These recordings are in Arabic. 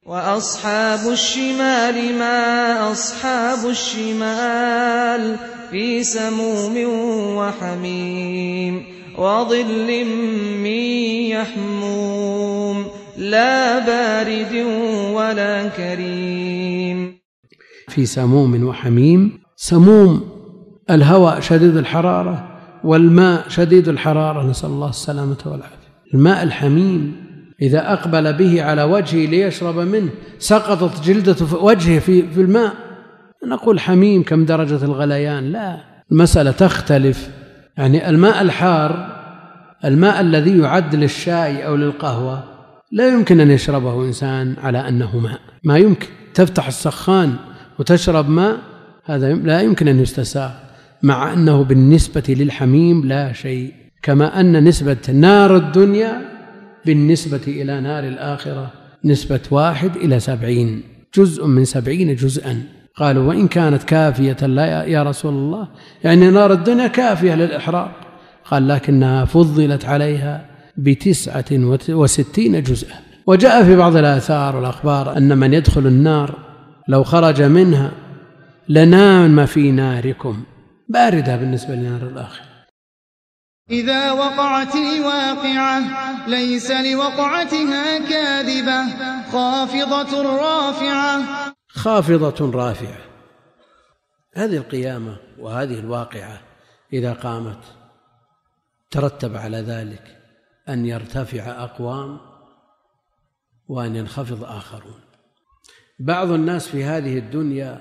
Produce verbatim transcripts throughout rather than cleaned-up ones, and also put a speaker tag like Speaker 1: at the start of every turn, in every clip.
Speaker 1: وأصحاب الشمال ما أصحاب الشمال في سموم وحميم وظل من يحموم لا بارد ولا كريم.
Speaker 2: في سموم وحميم. سموم الهواء شديد الحرارة، والماء شديد الحرارة، نسأل الله السلامة والعافية. الماء الحميم إذا أقبل به على وجهه ليشرب منه سقطت جلدة وجهه في, في الماء. نقول حميم كم درجة الغليان؟ لا، المسألة تختلف. يعني الماء الحار، الماء الذي يعد للشاي أو للقهوة، لا يمكن أن يشربه إنسان على أنه ماء، ما يمكن. تفتح السخان وتشرب ماء، هذا لا يمكن أن يستساغ، مع أنه بالنسبة للحميم لا شيء. كما أن نسبة نار الدنيا بالنسبة إلى نار الآخرة نسبة واحد إلى سبعين، جزء من سبعين جزءا. قالوا وإن كانت كافية لا يا رسول الله، يعني نار الدنيا كافية للإحراق. قال لكنها فضلت عليها بتسعة وستين جزءا. وجاء في بعض الآثار والأخبار أن من يدخل النار لو خرج منها لنام في ناركم، باردة بالنسبة لنار الآخرة.
Speaker 3: إذا وقعت الواقعة ليس لوقعتها كاذبة خافضة رافعة.
Speaker 2: خافضة رافعة، هذه القيامة وهذه الواقعة إذا قامت ترتب على ذلك أن يرتفع أقوام وأن ينخفض آخرون. بعض الناس في هذه الدنيا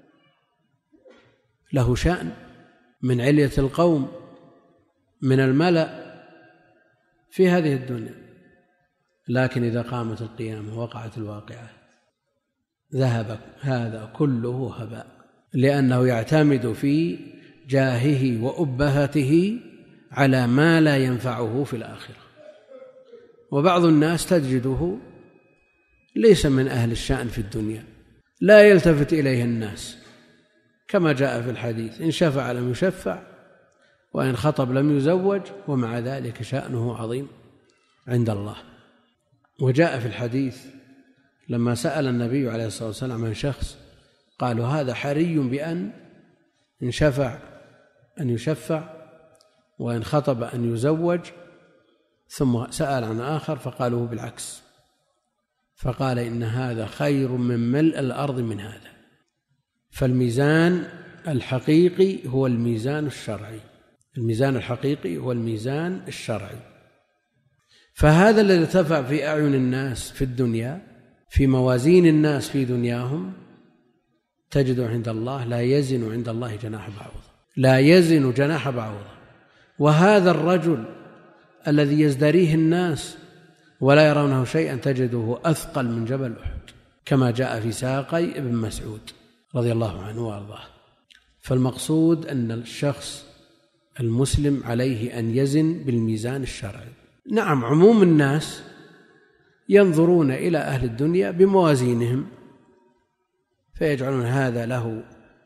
Speaker 2: له شأن من علية القوم، من الملأ في هذه الدنيا، لكن إذا قامت القيامة وقعت الواقعة ذهب هذا كله هباء، لأنه يعتمد في جاهه وأبهته على ما لا ينفعه في الآخرة. وبعض الناس تجده ليس من أهل الشأن في الدنيا، لا يلتفت إليه الناس، كما جاء في الحديث: إن شفع لم يشفع، وإن خطب لم يزوج، ومع ذلك شأنه عظيم عند الله. وجاء في الحديث لما سأل النبي عليه الصلاة والسلام عن شخص قالوا هذا حري بأن إن شفع أن يشفع، وإن خطب أن يزوج، ثم سأل عن آخر فقالوا بالعكس، فقال إن هذا خير من ملء الأرض من هذا. فالميزان الحقيقي هو الميزان الشرعي، الميزان الحقيقي هو الميزان الشرعي. فهذا الذي ارتفع في أعين الناس في الدنيا، في موازين الناس في دنياهم، تجد عند الله لا يزن عند الله جناح بعوضة، لا يزن جناح بعوضة. وهذا الرجل الذي يزدريه الناس ولا يرونه شيئا تجده أثقل من جبل أحد، كما جاء في ساقي ابن مسعود رضي الله عنه وارضاه. فالمقصود أن الشخص المسلم عليه أن يزن بالميزان الشرعي. نعم، عموم الناس ينظرون إلى أهل الدنيا بموازينهم، فيجعلون هذا له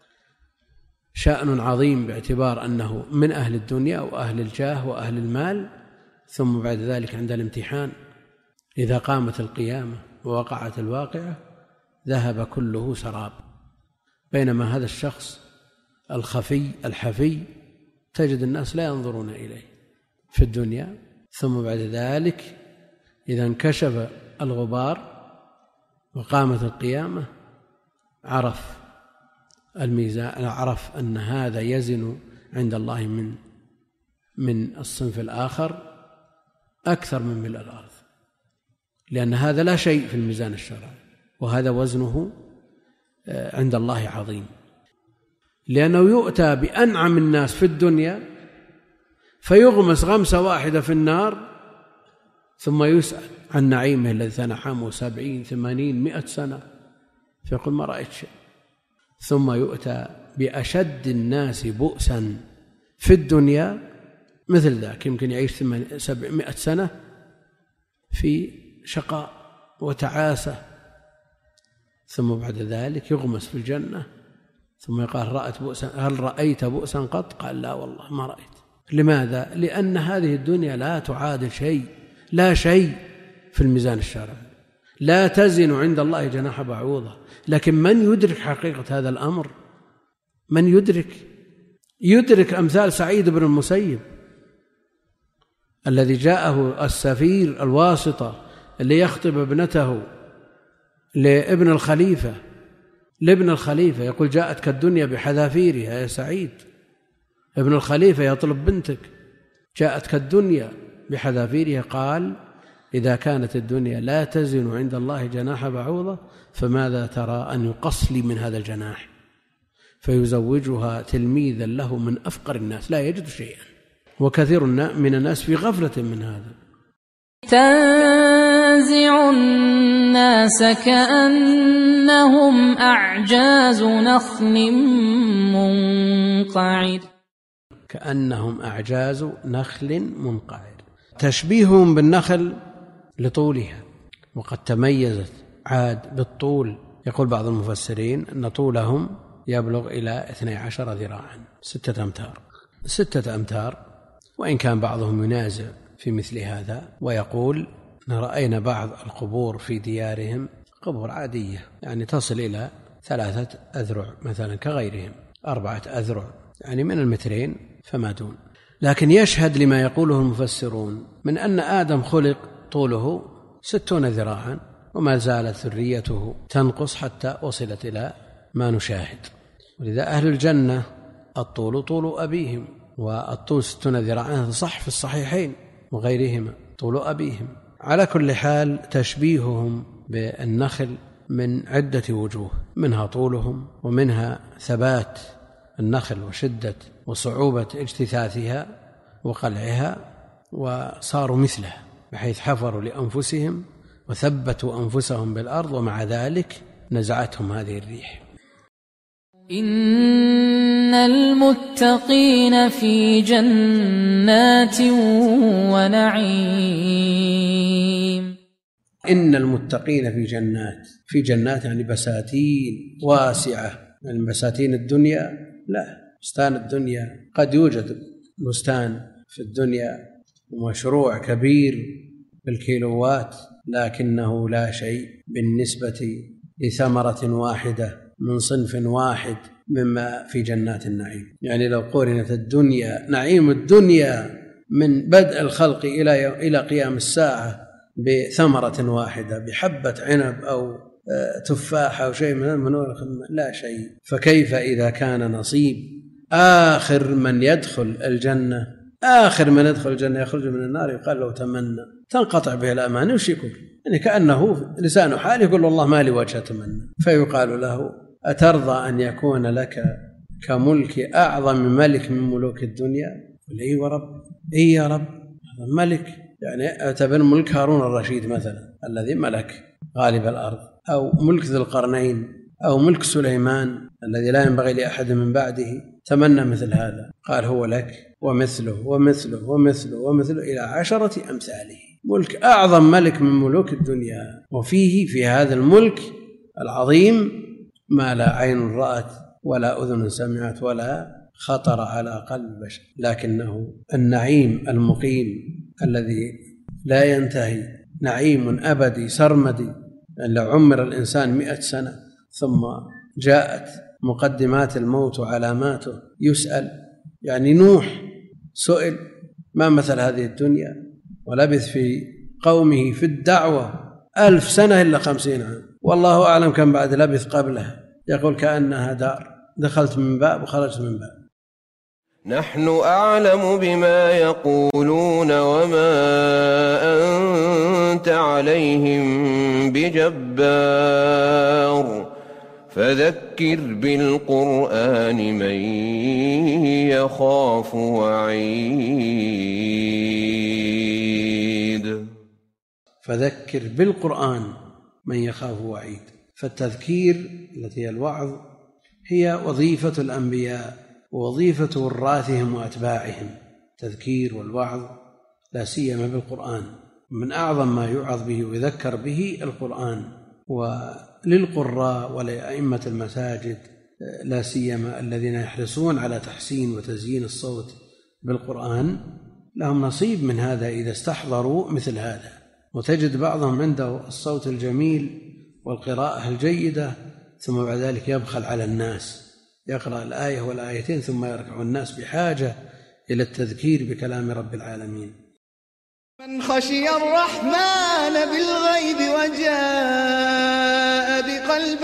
Speaker 2: شأن عظيم باعتبار أنه من أهل الدنيا وأهل الجاه وأهل المال، ثم بعد ذلك عند الامتحان إذا قامت القيامة ووقعت الواقعة ذهب كله سراب. بينما هذا الشخص الخفي الحفي تجد الناس لا ينظرون إليه في الدنيا، ثم بعد ذلك إذا انكشف الغبار وقامت القيامة عرف الميزان، عرف أن هذا يزن عند الله من من الصنف الآخر أكثر من ملء الأرض، لأن هذا لا شيء في الميزان الشرعي، وهذا وزنه عند الله عظيم. لأنه يؤتى بأنعم الناس في الدنيا فيغمس غمسة واحدة في النار، ثم يسأل عن نعيمه الذي تنعمه سبعين ثمانين مئة سنة، فيقول ما رأيت شيء. ثم يؤتى بأشد الناس بؤسا في الدنيا مثل ذاك، يمكن يعيش سبعمائة سنة في شقاء وتعاسة، ثم بعد ذلك يغمس في الجنة، ثم يقال رأيت بؤسا، هل رأيت بؤسا قط؟ قال لا والله ما رأيت. لماذا؟ لأن هذه الدنيا لا تعادل شيء، لا شيء في الميزان الشرعي، لا تزن عند الله جناح بعوضة. لكن من يدرك حقيقة هذا الأمر؟ من يدرك؟ يدرك أمثال سعيد بن المسيب الذي جاءه السفير الواسطة اللي يخطب ابنته لابن الخليفة لابن الخليفة يقول جاءتك الدنيا بحذافيرها يا سعيد. ابن الخليفة يطلب بنتك، جاءتك الدنيا بحذافيرها. قال إذا كانت الدنيا لا تزن عند الله جناح بعوضة فماذا ترى أن يقص لي من هذا الجناح؟ فيزوجها تلميذا له من أفقر الناس لا يجد شيئا. وكثير من الناس في غفلة من هذا.
Speaker 4: تنزع الناس كأنهم أعجاز نخل منقعر.
Speaker 2: كأنهم أعجاز نخل منقعر، تشبيههم بالنخل لطولها، وقد تميزت عاد بالطول. يقول بعض المفسرين أن طولهم يبلغ إلى اثني عشر ذراعا، ستة أمتار ستة أمتار وإن كان بعضهم ينازع في مثل هذا ويقول رأينا بعض القبور في ديارهم قبور عادية يعني تصل إلى ثلاثة أذرع مثلا كغيرهم، أربعة أذرع يعني من المترين فما دون. لكن يشهد لما يقوله المفسرون من أن آدم خلق طوله ستون ذراعا وما زالت ذريته تنقص حتى وصلت إلى ما نشاهد. ولذا أهل الجنة الطول طول أبيهم، والطول ستون ذراعا صح في الصحيحين وغيرهما طول أبيهم. على كل حال تشبيههم بالنخل من عدة وجوه، منها طولهم ومنها ثبات النخل وشدة وصعوبة اجتثاثها وقلعها، وصاروا مثلها بحيث حفروا لأنفسهم وثبتوا أنفسهم بالأرض ومع ذلك نزعتهم هذه الريح.
Speaker 4: إن المتقين في جنات ونعيم.
Speaker 2: إن المتقين في جنات، في جنات يعني بساتين واسعة. يعني بساتين الدنيا لا، بستان الدنيا قد يوجد بستان في الدنيا ومشروع كبير بالكيلوات لكنه لا شيء بالنسبة لثمرة واحدة من صنف واحد مما في جنات النعيم. يعني لو قورنت الدنيا نعيم الدنيا من بدء الخلق إلى إلى قيام الساعة بثمرة واحدة بحبة عنب أو تفاحة أو شيء من المنور لا شيء، فكيف إذا كان نصيب آخر من يدخل الجنة آخر من يدخل الجنة يخرج من النار يقال له تمنى، تنقطع به الأمان وش يقول؟ يعني كأنه لسان حال يقول والله ما لي وجه أتمنى، فيقال له أترضى أن يكون لك كملك أعظم ملك من ملوك الدنيا؟ قل إيه ورب إيه يا رب ملك، يعني اعتبر ملك هارون الرشيد مثلا الذي ملك غالب الأرض، أو ملك ذي القرنين، أو ملك سليمان الذي لا ينبغي لأحد من بعده، تمنى مثل هذا. قال هو لك ومثله ومثله ومثله ومثله إلى عشرة أمثاله، ملك أعظم ملك من ملوك الدنيا، وفيه في هذا الملك العظيم ما لا عين رأت ولا أذن سمعت ولا خطر على قلب بشر، لكنه النعيم المقيم الذي لا ينتهي، نعيم أبدي سرمدي. لو عمر الإنسان مئة سنة ثم جاءت مقدمات الموت وعلاماته يسأل، يعني نوح سئل ما مثل هذه الدنيا ولبث في قومه في الدعوة ألف سنة إلا خمسين عام، والله أعلم كم بعد لبث قبلها، يقول كأنها دار دخلت من باب وخرجت من باب.
Speaker 5: نحن أعلم بما يقولون وما أنت عليهم بجبار فذكر بالقرآن من يخاف وعيد.
Speaker 2: فذكر بالقرآن من يخاف وعيد. فالتذكير التي هي الوعظ هي وظيفة الأنبياء ووظيفة وراثهم وأتباعهم، تذكير والوعظ لا سيما بالقرآن. من أعظم ما يوعظ به ويذكر به القرآن، وللقراء ولأئمة المساجد لا سيما الذين يحرصون على تحسين وتزيين الصوت بالقرآن لهم نصيب من هذا إذا استحضروا مثل هذا. وتجد بعضهم عنده الصوت الجميل والقراءة الجيدة ثم بعد ذلك يبخل على الناس، يقرأ الآية والآيتين ثم يركع الناس بحاجة إلى التذكير بكلام رب العالمين.
Speaker 3: من خشي الرحمن بالغيب وجاء بقلب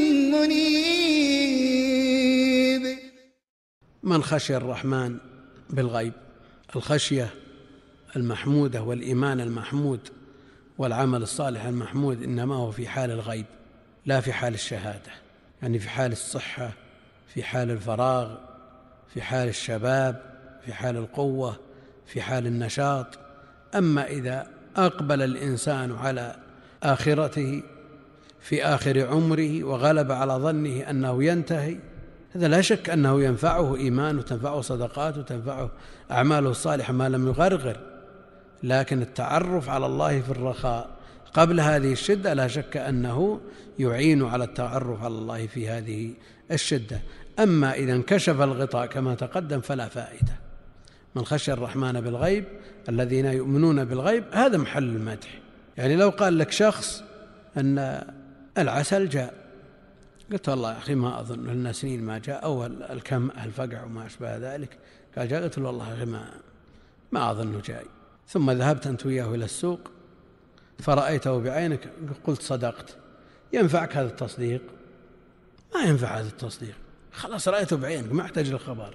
Speaker 3: منيب.
Speaker 2: من خشي الرحمن بالغيب، الخشية المحمودة والإيمان المحمود والعمل الصالح المحمود إنما هو في حال الغيب لا في حال الشهادة، يعني في حال الصحة، في حال الفراغ، في حال الشباب، في حال القوة، في حال النشاط. أما إذا أقبل الإنسان على آخرته في آخر عمره وغلب على ظنه أنه ينتهي، هذا لا شك أنه ينفعه إيمان وتنفعه صدقات وتنفعه أعماله الصالحة ما لم يغرغر، لكن التعرف على الله في الرخاء قبل هذه الشدة لا شك أنه يعين على التعرف على الله في هذه الشدة. أما إذا انكشف الغطاء كما تقدم فلا فائدة. من خشي الرحمن بالغيب الذين يؤمنون بالغيب هذا محل المدح. يعني لو قال لك شخص أن العسل جاء، قلت والله يا أخي ما أظن لنا سنين ما جاء، أو الكم الفقع وما أشبه ذلك، قال جاء، قلت والله يا أخي ما, ما أظنه جاي. ثم ذهبت أنت وياه إلى السوق فرأيته بعينك قلت صدقت. ينفعك هذا التصديق؟ ما ينفع هذا التصديق، خلاص رأيته بعينك ما احتاج للخبر.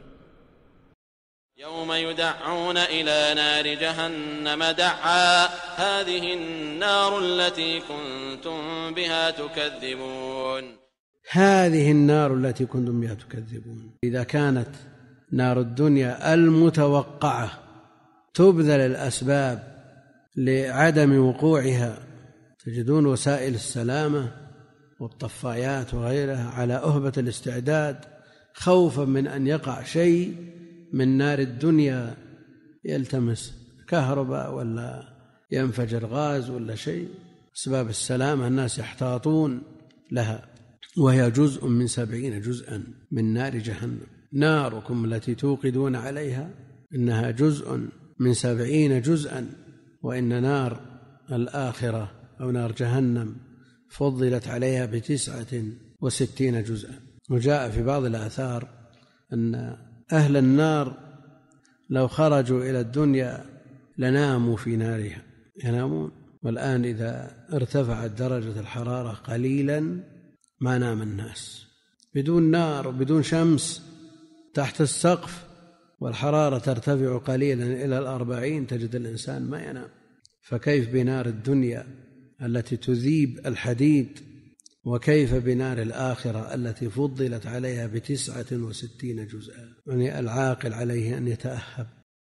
Speaker 6: يوم يدعون إلى نار جهنم دعا هذه النار التي كنتم بها تكذبون.
Speaker 2: هذه النار التي كنتم بها تكذبون. إذا كانت نار الدنيا المتوقعة تبذل الأسباب لعدم وقوعها، تجدون وسائل السلامة والطفايات وغيرها على أهبة الاستعداد خوفا من أن يقع شيء من نار الدنيا، يلتمس كهرباء ولا ينفجر غاز ولا شيء. أسباب السلامة الناس يحتاطون لها، وهي جزء من سبعين جزءا من نار جهنم. ناركم التي توقدون عليها إنها جزء من سبعين جزءا، وإن نار الآخرة أو نار جهنم فضلت عليها بتسعة وستين جزءا. وجاء في بعض الآثار أن أهل النار لو خرجوا إلى الدنيا لناموا في نارها، ينامون. والآن إذا ارتفعت درجة الحرارة قليلا ما نام الناس، بدون نار وبدون شمس تحت السقف والحرارة ترتفع قليلا إلى الأربعين تجد الإنسان ما ينام. فكيف بنار الدنيا التي تذيب الحديد، وكيف بنار الآخرة التي فضلت عليها بتسعة وستين جزءا. يعني العاقل عليه أن يتأهب.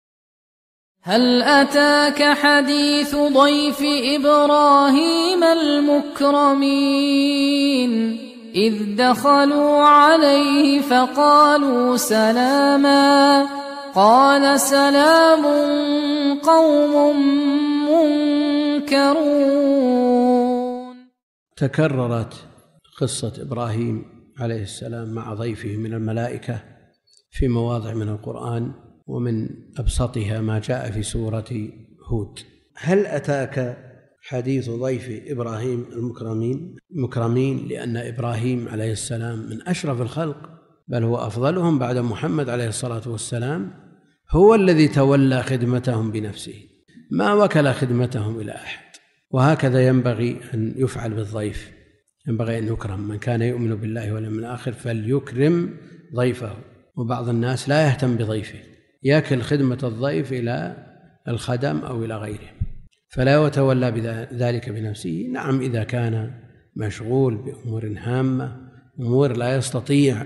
Speaker 4: هل أتاك حديث ضيف إبراهيم المكرمين إذ دخلوا عليه فقالوا سلاما قال سلام قوم منكرون.
Speaker 2: تكررت قصة إبراهيم عليه السلام مع ضيفه من الملائكة في مواضع من القرآن، ومن أبسطها ما جاء في سورة هود. هل أتاك حديث ضيف إبراهيم المكرمين؟ مكرمين لأن إبراهيم عليه السلام من أشرف الخلق، بل هو أفضلهم بعد محمد عليه الصلاة والسلام، هو الذي تولى خدمتهم بنفسه، ما وكل خدمتهم إلى أحد. وهكذا ينبغي أن يفعل بالضيف، ينبغي أن يكرم. من كان يؤمن بالله واليوم الآخر فليكرم ضيفه. وبعض الناس لا يهتم بضيفه، يكل خدمة الضيف إلى الخدم أو إلى غيره، فلا يتولى بذلك بنفسه. نعم إذا كان مشغول بأمور هامة، أمور لا يستطيع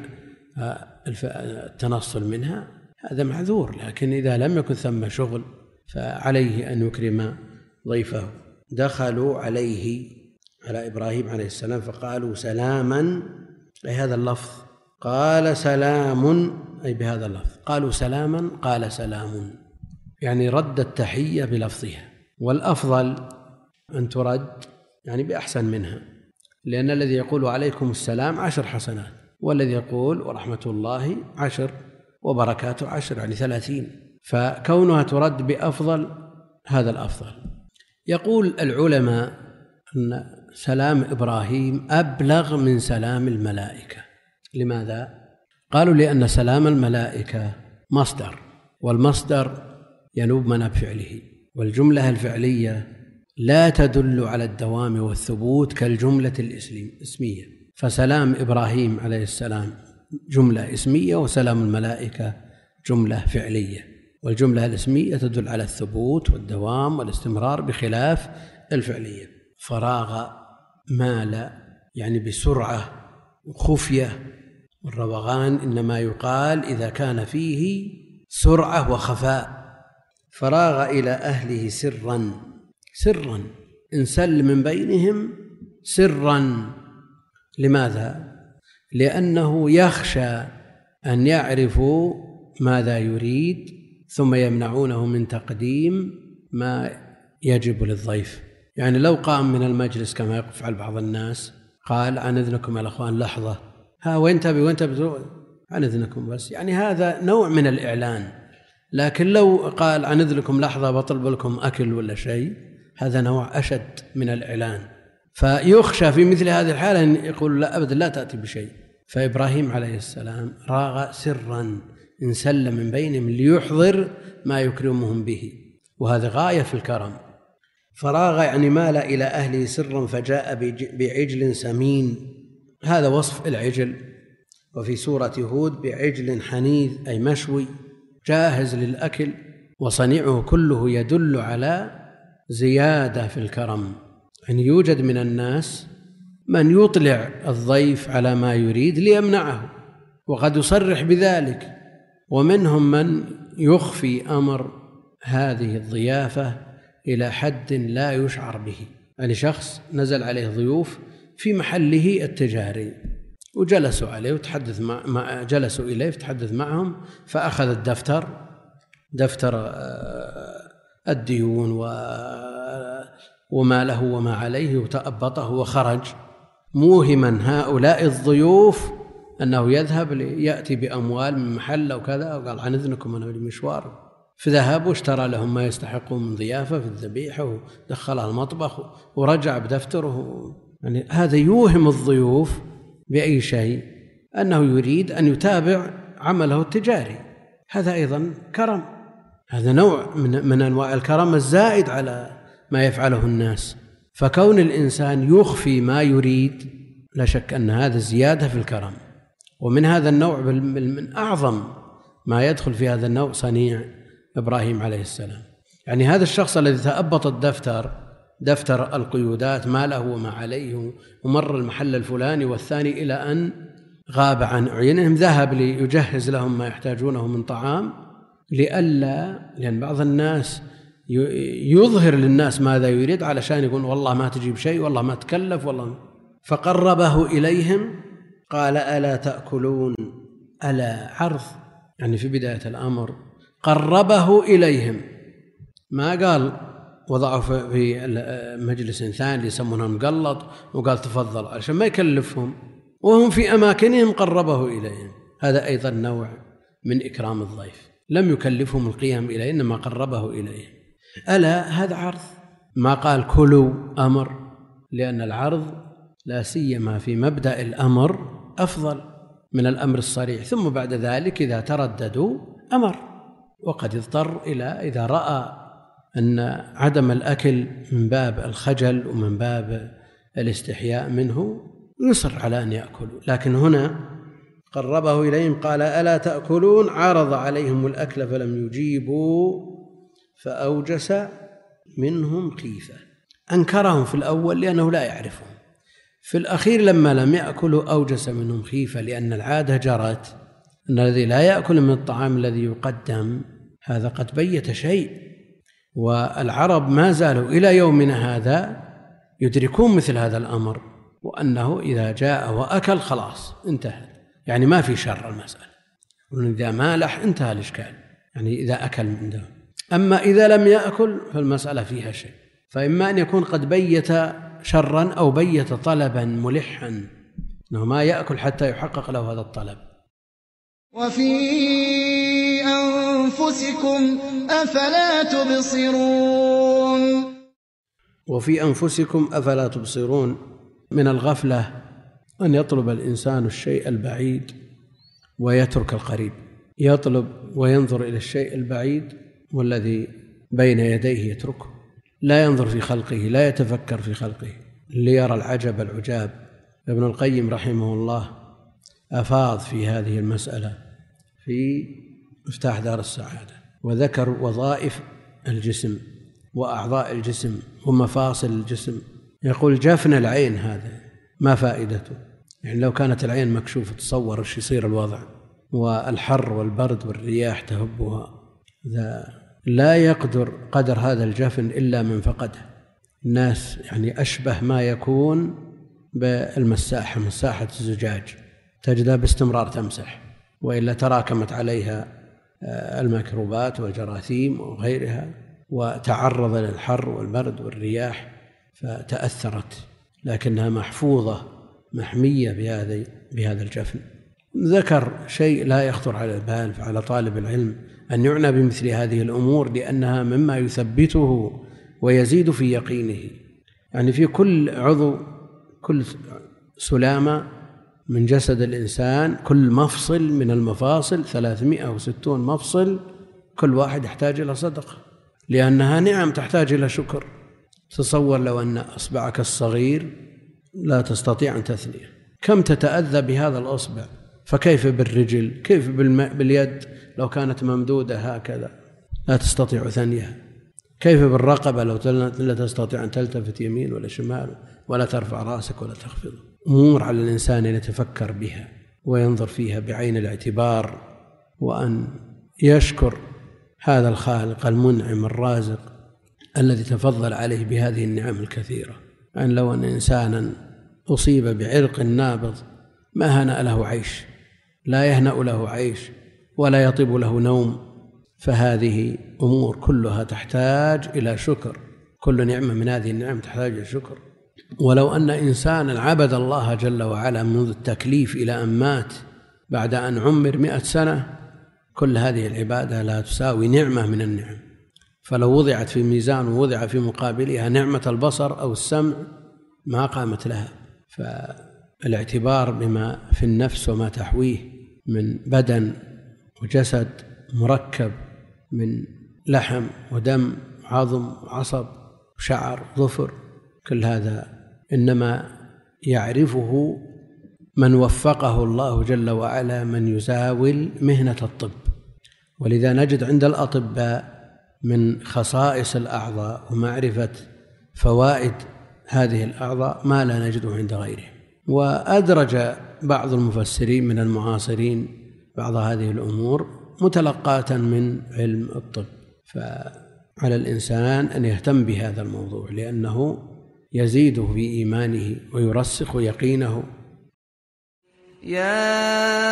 Speaker 2: التنصل منها، هذا معذور. لكن إذا لم يكن ثم شغل فعليه أن يكرم ضيفه. دخلوا عليه على إبراهيم عليه السلام فقالوا سلاما، أي هذا اللفظ، قال سلام أي بهذا اللفظ. قالوا سلاما قال سلام، يعني رد التحية بلفظها. والأفضل أن ترد يعني بأحسن منها، لأن الذي يقول عليكم السلام عشر حسنات، والذي يقول ورحمة الله عشر وبركاته عشر، يعني ثلاثين. فكونها ترد بأفضل هذا الأفضل. يقول العلماء أن سلام إبراهيم أبلغ من سلام الملائكة. لماذا؟ قالوا لأن سلام الملائكة مصدر، والمصدر ينوب من فعله، والجملة الفعلية لا تدل على الدوام والثبوت كالجملة الإسمية، فسلام إبراهيم عليه السلام جملة اسمية، وسلام الملائكة جملة فعلية، والجملة الاسمية تدل على الثبوت والدوام والاستمرار بخلاف الفعلية. فراغ مال يعني بسرعة وخفية، والروغان إنما يقال إذا كان فيه سرعة وخفاء. فراغ إلى أهله سرا سرا انسل من بينهم سرا. لماذا؟ لأنه يخشى أن يعرفوا ماذا يريد ثم يمنعونه من تقديم ما يجب للضيف. يعني لو قام من المجلس كما يفعل بعض الناس قال عن إذنكم يا الأخوان لحظة، ها وين تبي وين تبي عن إذنكم بس، يعني هذا نوع من الإعلان. لكن لو قال عن إذنكم لحظة بطلب لكم أكل ولا شيء، هذا نوع أشد من الإعلان. فيخشى في مثل هذه الحالة أن يقول لا أبدا لا تأتي بشيء. فإبراهيم عليه السلام راغ سرا انسل من بينهم ليحضر ما يكرمهم به، وهذا غاية في الكرم. فراغ يعني مال إلى أهله سرا فجاء بعجل سمين، هذا وصف العجل. وفي سورة هود بعجل حنيذ أي مشوي جاهز للأكل. وصنيعه كله يدل على زيادة في الكرم، يعني يوجد من الناس من يطلع الضيف على ما يريد ليمنعه وقد يصرح بذلك، ومنهم من يخفي أمر هذه الضيافة إلى حد لا يشعر به. يعني شخص نزل عليه ضيوف في محله التجاري وجلسوا عليه وتحدث مع جلسوا إليه فتحدث معهم، فأخذ الدفتر دفتر الديون وما له وما عليه وتأبطه وخرج، موهما هؤلاء الضيوف أنه يذهب ليأتي بأموال من محل وكذا، وقال عن إذنكم أنا بمشوار. فذهب واشترى لهم ما يستحقون من ضيافة في الذبيحة ودخلها المطبخ ورجع بدفتره. يعني هذا يوهم الضيوف بأي شيء أنه يريد أن يتابع عمله التجاري. هذا أيضا كرم، هذا نوع من, من أنواع الكرم الزائد على ما يفعله الناس. فكون الإنسان يخفي ما يريد لا شك أن هذا زيادة في الكرم. ومن هذا النوع من أعظم ما يدخل في هذا النوع صنيع إبراهيم عليه السلام. يعني هذا الشخص الذي تأبط الدفتر دفتر القيودات ما له وما عليه ومر المحل الفلاني والثاني إلى أن غاب عن أعينهم، ذهب ليجهز لهم ما يحتاجونه من طعام لئلا، لأن بعض الناس يظهر للناس ماذا يريد علشان يقول والله ما تجيب شيء والله ما تكلف والله. فقربه إليهم قال ألا تأكلون. ألا عرض، يعني في بداية الأمر قربه إليهم، ما قال وضعه في مجلس ثاني يسمونه مقلط وقال تفضل عشان ما يكلفهم، وهم في أماكنهم قربه إليهم. هذا أيضا نوع من إكرام الضيف، لم يكلفهم القيام إليه إنما قربه إليهم. ألا هذا عرض، ما قال كلوا أمر، لأن العرض لا سيما في مبدأ الأمر أفضل من الأمر الصريح، ثم بعد ذلك إذا ترددوا أمر. وقد اضطر إلى إذا رأى أن عدم الأكل من باب الخجل ومن باب الاستحياء منه يصر على أن يأكلوا. لكن هنا قربه إليهم قال ألا تأكلون، عرض عليهم الأكل فلم يجيبوا فأوجس منهم خيفة. أنكرهم في الأول لأنه لا يعرفهم، في الأخير لما لم يأكلوا أوجس منهم خيفة، لأن العادة جرت أن الذي لا يأكل من الطعام الذي يقدم هذا قد بيت شيء. والعرب ما زالوا إلى يومنا هذا يدركون مثل هذا الأمر، وأنه إذا جاء وأكل خلاص انتهت، يعني ما في شر المسألة، وإذا مالح انتهى الإشكال، يعني إذا أكل من ده. أما إذا لم يأكل فالمسألة فيها شيء، فإما أن يكون قد بيت شرا أو بيت طلبا ملحا أنه ما يأكل حتى يحقق له هذا الطلب.
Speaker 3: وفي أنفسكم أفلا تبصرون.
Speaker 2: وفي أنفسكم أفلا تبصرون. من الغفلة أن يطلب الإنسان الشيء البعيد ويترك القريب، يطلب وينظر إلى الشيء البعيد والذي بين يديه يتركه، لا ينظر في خلقه، لا يتفكر في خلقه ليرى العجب العجاب. ابن القيم رحمه الله أفاض في هذه المسألة في مفتاح دار السعادة، وذكر وظائف الجسم وأعضاء الجسم ومفاصل الجسم. يقول جفن العين هذا ما فائدته؟ يعني لو كانت العين مكشوفة تصور ايش يصير الوضع، والحر والبرد والرياح تهبها. لا يقدر قدر هذا الجفن إلا من فقده. الناس يعني أشبه ما يكون بالمساحة، مساحة الزجاج تجدها باستمرار تمسح، وإلا تراكمت عليها الميكروبات والجراثيم وغيرها وتعرض للحر والبرد والرياح فتأثرت، لكنها محفوظة محمية بهذا بهذا الجفن. ذكر شيء لا يخطر على البال على طالب العلم أن يعنى بمثل هذه الأمور، لأنها مما يثبته ويزيد في يقينه. يعني في كل عضو، كل سلامة من جسد الإنسان، كل مفصل من المفاصل ثلاثمائة وستون مفصل، كل واحد يحتاج إلى صدقة، لأنها نعم تحتاج إلى شكر. تصور لو أن أصبعك الصغير لا تستطيع أن تثنيه، كم تتأذى بهذا الأصبع، فكيف بالرجل، كيف باليد لو كانت ممدودة هكذا لا تستطيع ثنيها، كيف بالرقبة لو لا تستطيع أن تلتفت يمين ولا شمال ولا ترفع رأسك ولا تخفض. أمور على الإنسان أن يتفكر بها وينظر فيها بعين الاعتبار، وأن يشكر هذا الخالق المنعم الرازق الذي تفضل عليه بهذه النعم الكثيرة. أن لو أن إنسانا أصيب بعرق نابض ما هنأ له عيش، لا يهنأ له عيش ولا يطيب له نوم. فهذه أمور كلها تحتاج إلى شكر، كل نعمة من هذه النعم تحتاج إلى شكر. ولو أن إنسانا عبد الله جل وعلا منذ التكليف إلى أن مات بعد أن عمر مئة سنة، كل هذه العبادة لا تساوي نعمة من النعم. فلو وضعت في ميزان ووضع في مقابلها نعمة البصر أو السمع ما قامت لها. فالاعتبار بما في النفس وما تحويه من بدن وجسد مركب من لحم ودم عظم وعصب وشعر وظفر، كل هذا إنما يعرفه من وفقه الله جل وعلا من يزاول مهنة الطب. ولذا نجد عند الأطباء من خصائص الأعضاء ومعرفة فوائد هذه الأعضاء ما لا نجده عند غيره. وأدرج بعض المفسرين من المعاصرين بعض هذه الأمور متلقاة من علم الطب. فعلى الإنسان أن يهتم بهذا الموضوع، لأنه يزيده في إيمانه ويرسخ يقينه.
Speaker 1: يا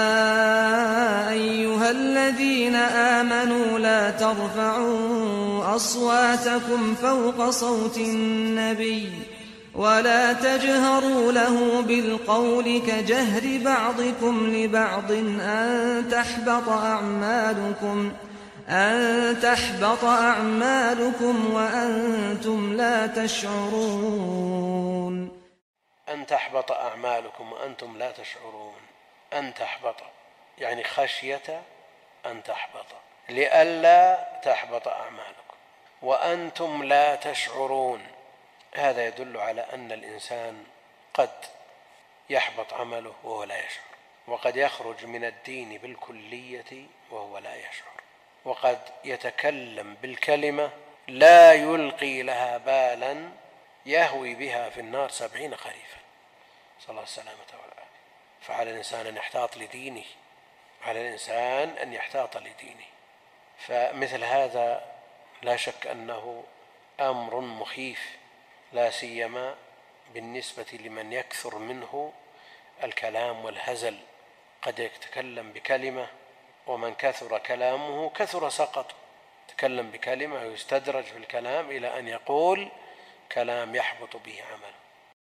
Speaker 1: أيها الذين آمنوا لا ترفعوا أصواتكم فوق صوت النبي ولا تجهروا له بالقول كجهر بعضكم لبعض أن تحبط أعمالكم أن تحبط أعمالكم وأنتم لا تشعرون.
Speaker 2: أن تحبط أعمالكم وأنتم لا تشعرون. أن تحبط يعني خشية أن تحبط، لئلا تحبط أعمالكم وأنتم لا تشعرون. هذا يدل على أن الإنسان قد يحبط عمله وهو لا يشعر، وقد يخرج من الدين بالكلية وهو لا يشعر، وقد يتكلم بالكلمة لا يلقي لها بالا يهوي بها في النار سبعين خريفا، صلى الله السلامة والعافية. فعلى الإنسان أن يحتاط لدينه، على الإنسان أن يحتاط لدينه. فمثل هذا لا شك أنه أمر مخيف، لا سيما بالنسبة لمن يكثر منه الكلام والهزل. قد يتكلم بكلمة ومن كثر كلامه كثر سقطه، يتكلم بكلمة ويستدرج في الكلام إلى أن يقول كلام يحبط به عمله.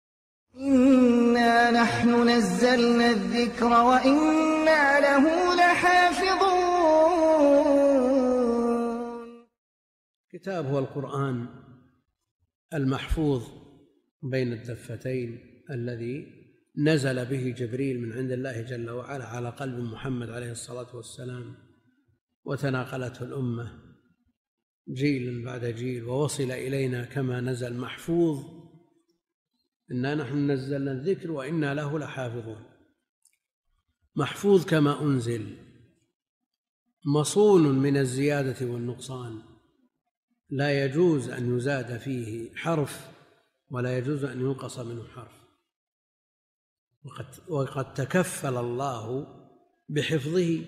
Speaker 3: إنا نحن نزلنا الذكر وإنا له لحافظون.
Speaker 2: كتاب هو القرآن المحفوظ بين الدفتين الذي نزل به جبريل من عند الله جل وعلا على قلب محمد عليه الصلاة والسلام، وتناقلته الأمة جيل بعد جيل، ووصل إلينا كما نزل محفوظ. إنا نحن نزلنا الذكر وإنا له لحافظون. محفوظ كما أنزل، مصون من الزيادة والنقصان، لا يجوز أن يزاد فيه حرف ولا يجوز أن ينقص منه حرف. وقد, وقد تكفل الله بحفظه،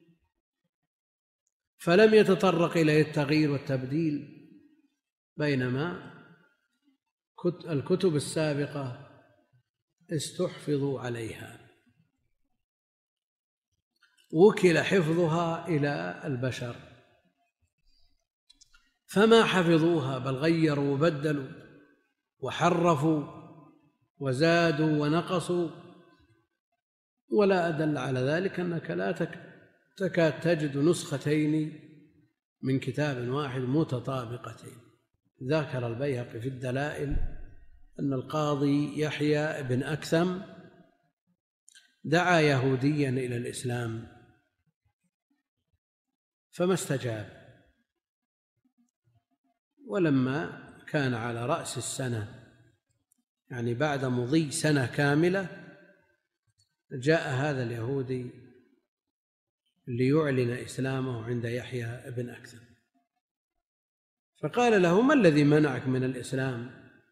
Speaker 2: فلم يتطرق إلى التغيير والتبديل، بينما الكتب السابقة استحفظوا عليها، وكل حفظها إلى البشر فما حفظوها، بل غيروا وبدلوا وحرفوا وزادوا ونقصوا. ولا أدل على ذلك أنك لا تكاد تجد نسختين من كتاب واحد متطابقتين. ذكر البيهقي في الدلائل أن القاضي يحيى بن أكثم دعا يهوديا إلى الإسلام فما استجاب، ولما كان على رأس السنة، يعني بعد مضي سنة كاملة، جاء هذا اليهودي ليعلن إسلامه عند يحيى بن أكثم، فقال له: ما الذي منعك من الإسلام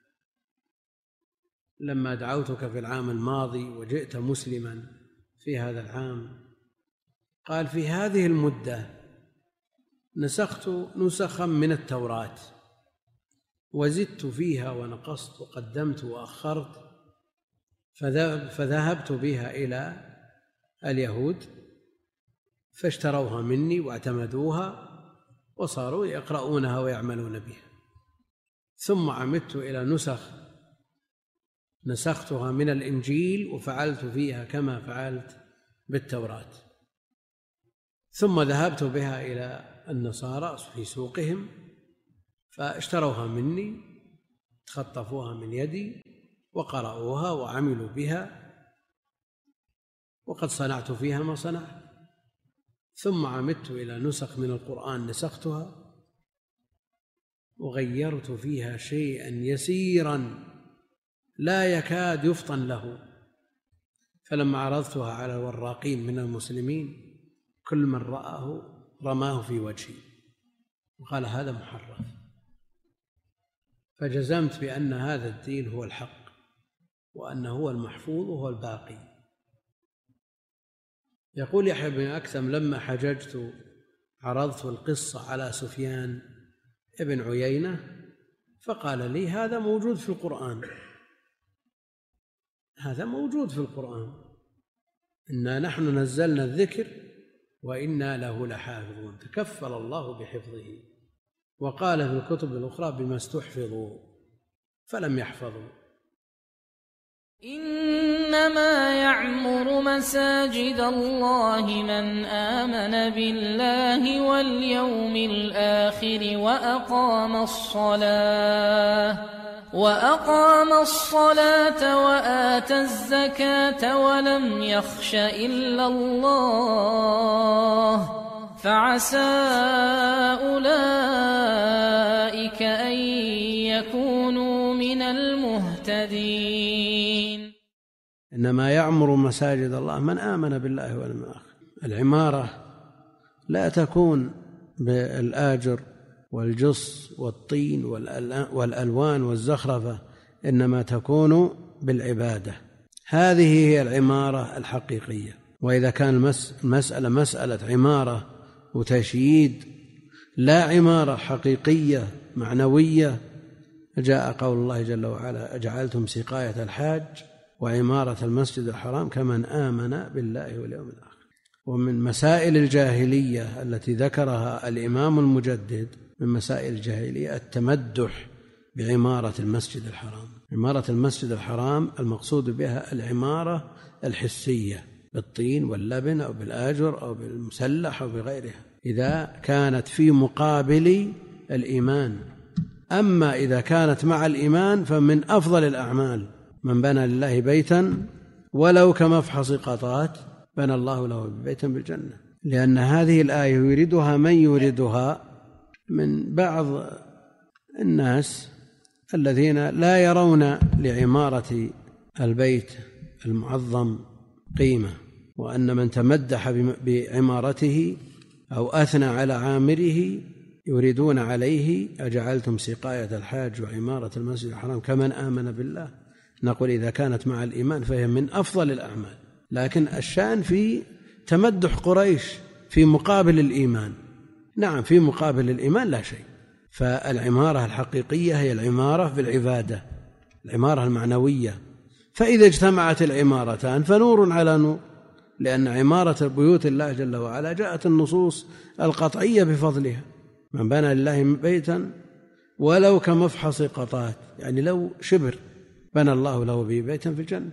Speaker 2: لما دعوتك في العام الماضي وجئت مسلما في هذا العام؟ قال: في هذه المدة نسخت نسخا من التوراة وزدت فيها ونقصت وقدمت وأخرت، فذهبت بها إلى اليهود فاشتروها مني واعتمدوها وصاروا يقرؤونها ويعملون بها، ثم عمدت إلى نسخ نسختها من الإنجيل وفعلت فيها كما فعلت بالتوراة، ثم ذهبت بها إلى النصارى في سوقهم فاشتروها مني، تخطفوها من يدي وقرأوها وعملوا بها، وقد صنعت فيها ما صنعت. ثم عمدت إلى نسخ من القرآن نسختها وغيرت فيها شيئا يسيرا لا يكاد يفطن له، فلما عرضتها على الوراقين من المسلمين كل من رآه رماه في وجهي وقال: هذا محرف. فجزمت بأن هذا الدين هو الحق، وأنه هو المحفوظ وهو الباقي. يقول يحيى بن أكثم: لما حججت عرضت القصة على سفيان ابن عيينة فقال لي: هذا موجود في القرآن، هذا موجود في القرآن، إنا نحن نزلنا الذكر وإنا له لحافظون. تكفل الله بحفظه، وقال في الكتب الأخرى: بما استحفظوا فلم يحفظوا.
Speaker 4: إنما يعمر مساجد الله من آمن بالله واليوم الآخر وأقام الصلاة وأقام الصلاة وآتى الزكاة ولم يخش إلا الله، فعسى أولئك أن يكونوا من المهتدين.
Speaker 2: إنما يعمر مساجد الله من آمن بالله واليوم الآخر. العمارة لا تكون بالآجر والجص والطين والألوان والزخرفة، إنما تكون بالعبادة. هذه هي العمارة الحقيقية. وإذا كان المسألة مسألة عمارة وتشييد لا عمارة حقيقية معنوية، جاء قول الله جل وعلا: أجعلتم سقاية الحاج وعمارة المسجد الحرام كمن آمن بالله واليوم الآخر. ومن مسائل الجاهلية التي ذكرها الإمام المجدد من مسائل الجاهلية التمدح بعمارة المسجد الحرام. عمارة المسجد الحرام المقصود بها العمارة الحسية بالطين واللبن أو بالآجر أو بالمسلح أو بغيرها، إذا كانت في مقابل الإيمان أما إذا كانت مع الإيمان فمن أفضل الأعمال. من بنى لله بيتا ولو كمفحص قطات بنى الله له بيتا بالجنة، لأن هذه الآية يريدها من يريدها من بعض الناس الذين لا يرون لعمارة البيت المعظم قيمة، وأن من تمدح بعمارته أو أثنى على عامره يريدون عليه أجعلتم سقاية الحاج وعمارة المسجد الحرام كمن آمن بالله. نقول إذا كانت مع الإيمان فهي من أفضل الأعمال، لكن الشأن في تمدح قريش في مقابل الإيمان. نعم في مقابل الإيمان لا شيء. فالعمارة الحقيقية هي العمارة بالعبادة، العمارة المعنوية. فإذا اجتمعت العمارتان فنور على نور، لأن عمارة بيوت الله جل وعلا جاءت النصوص القطعية بفضلها. من بنى لله بيتا ولو كمفحص قطات، يعني لو شبر بنى الله له به بيتا في الجنة.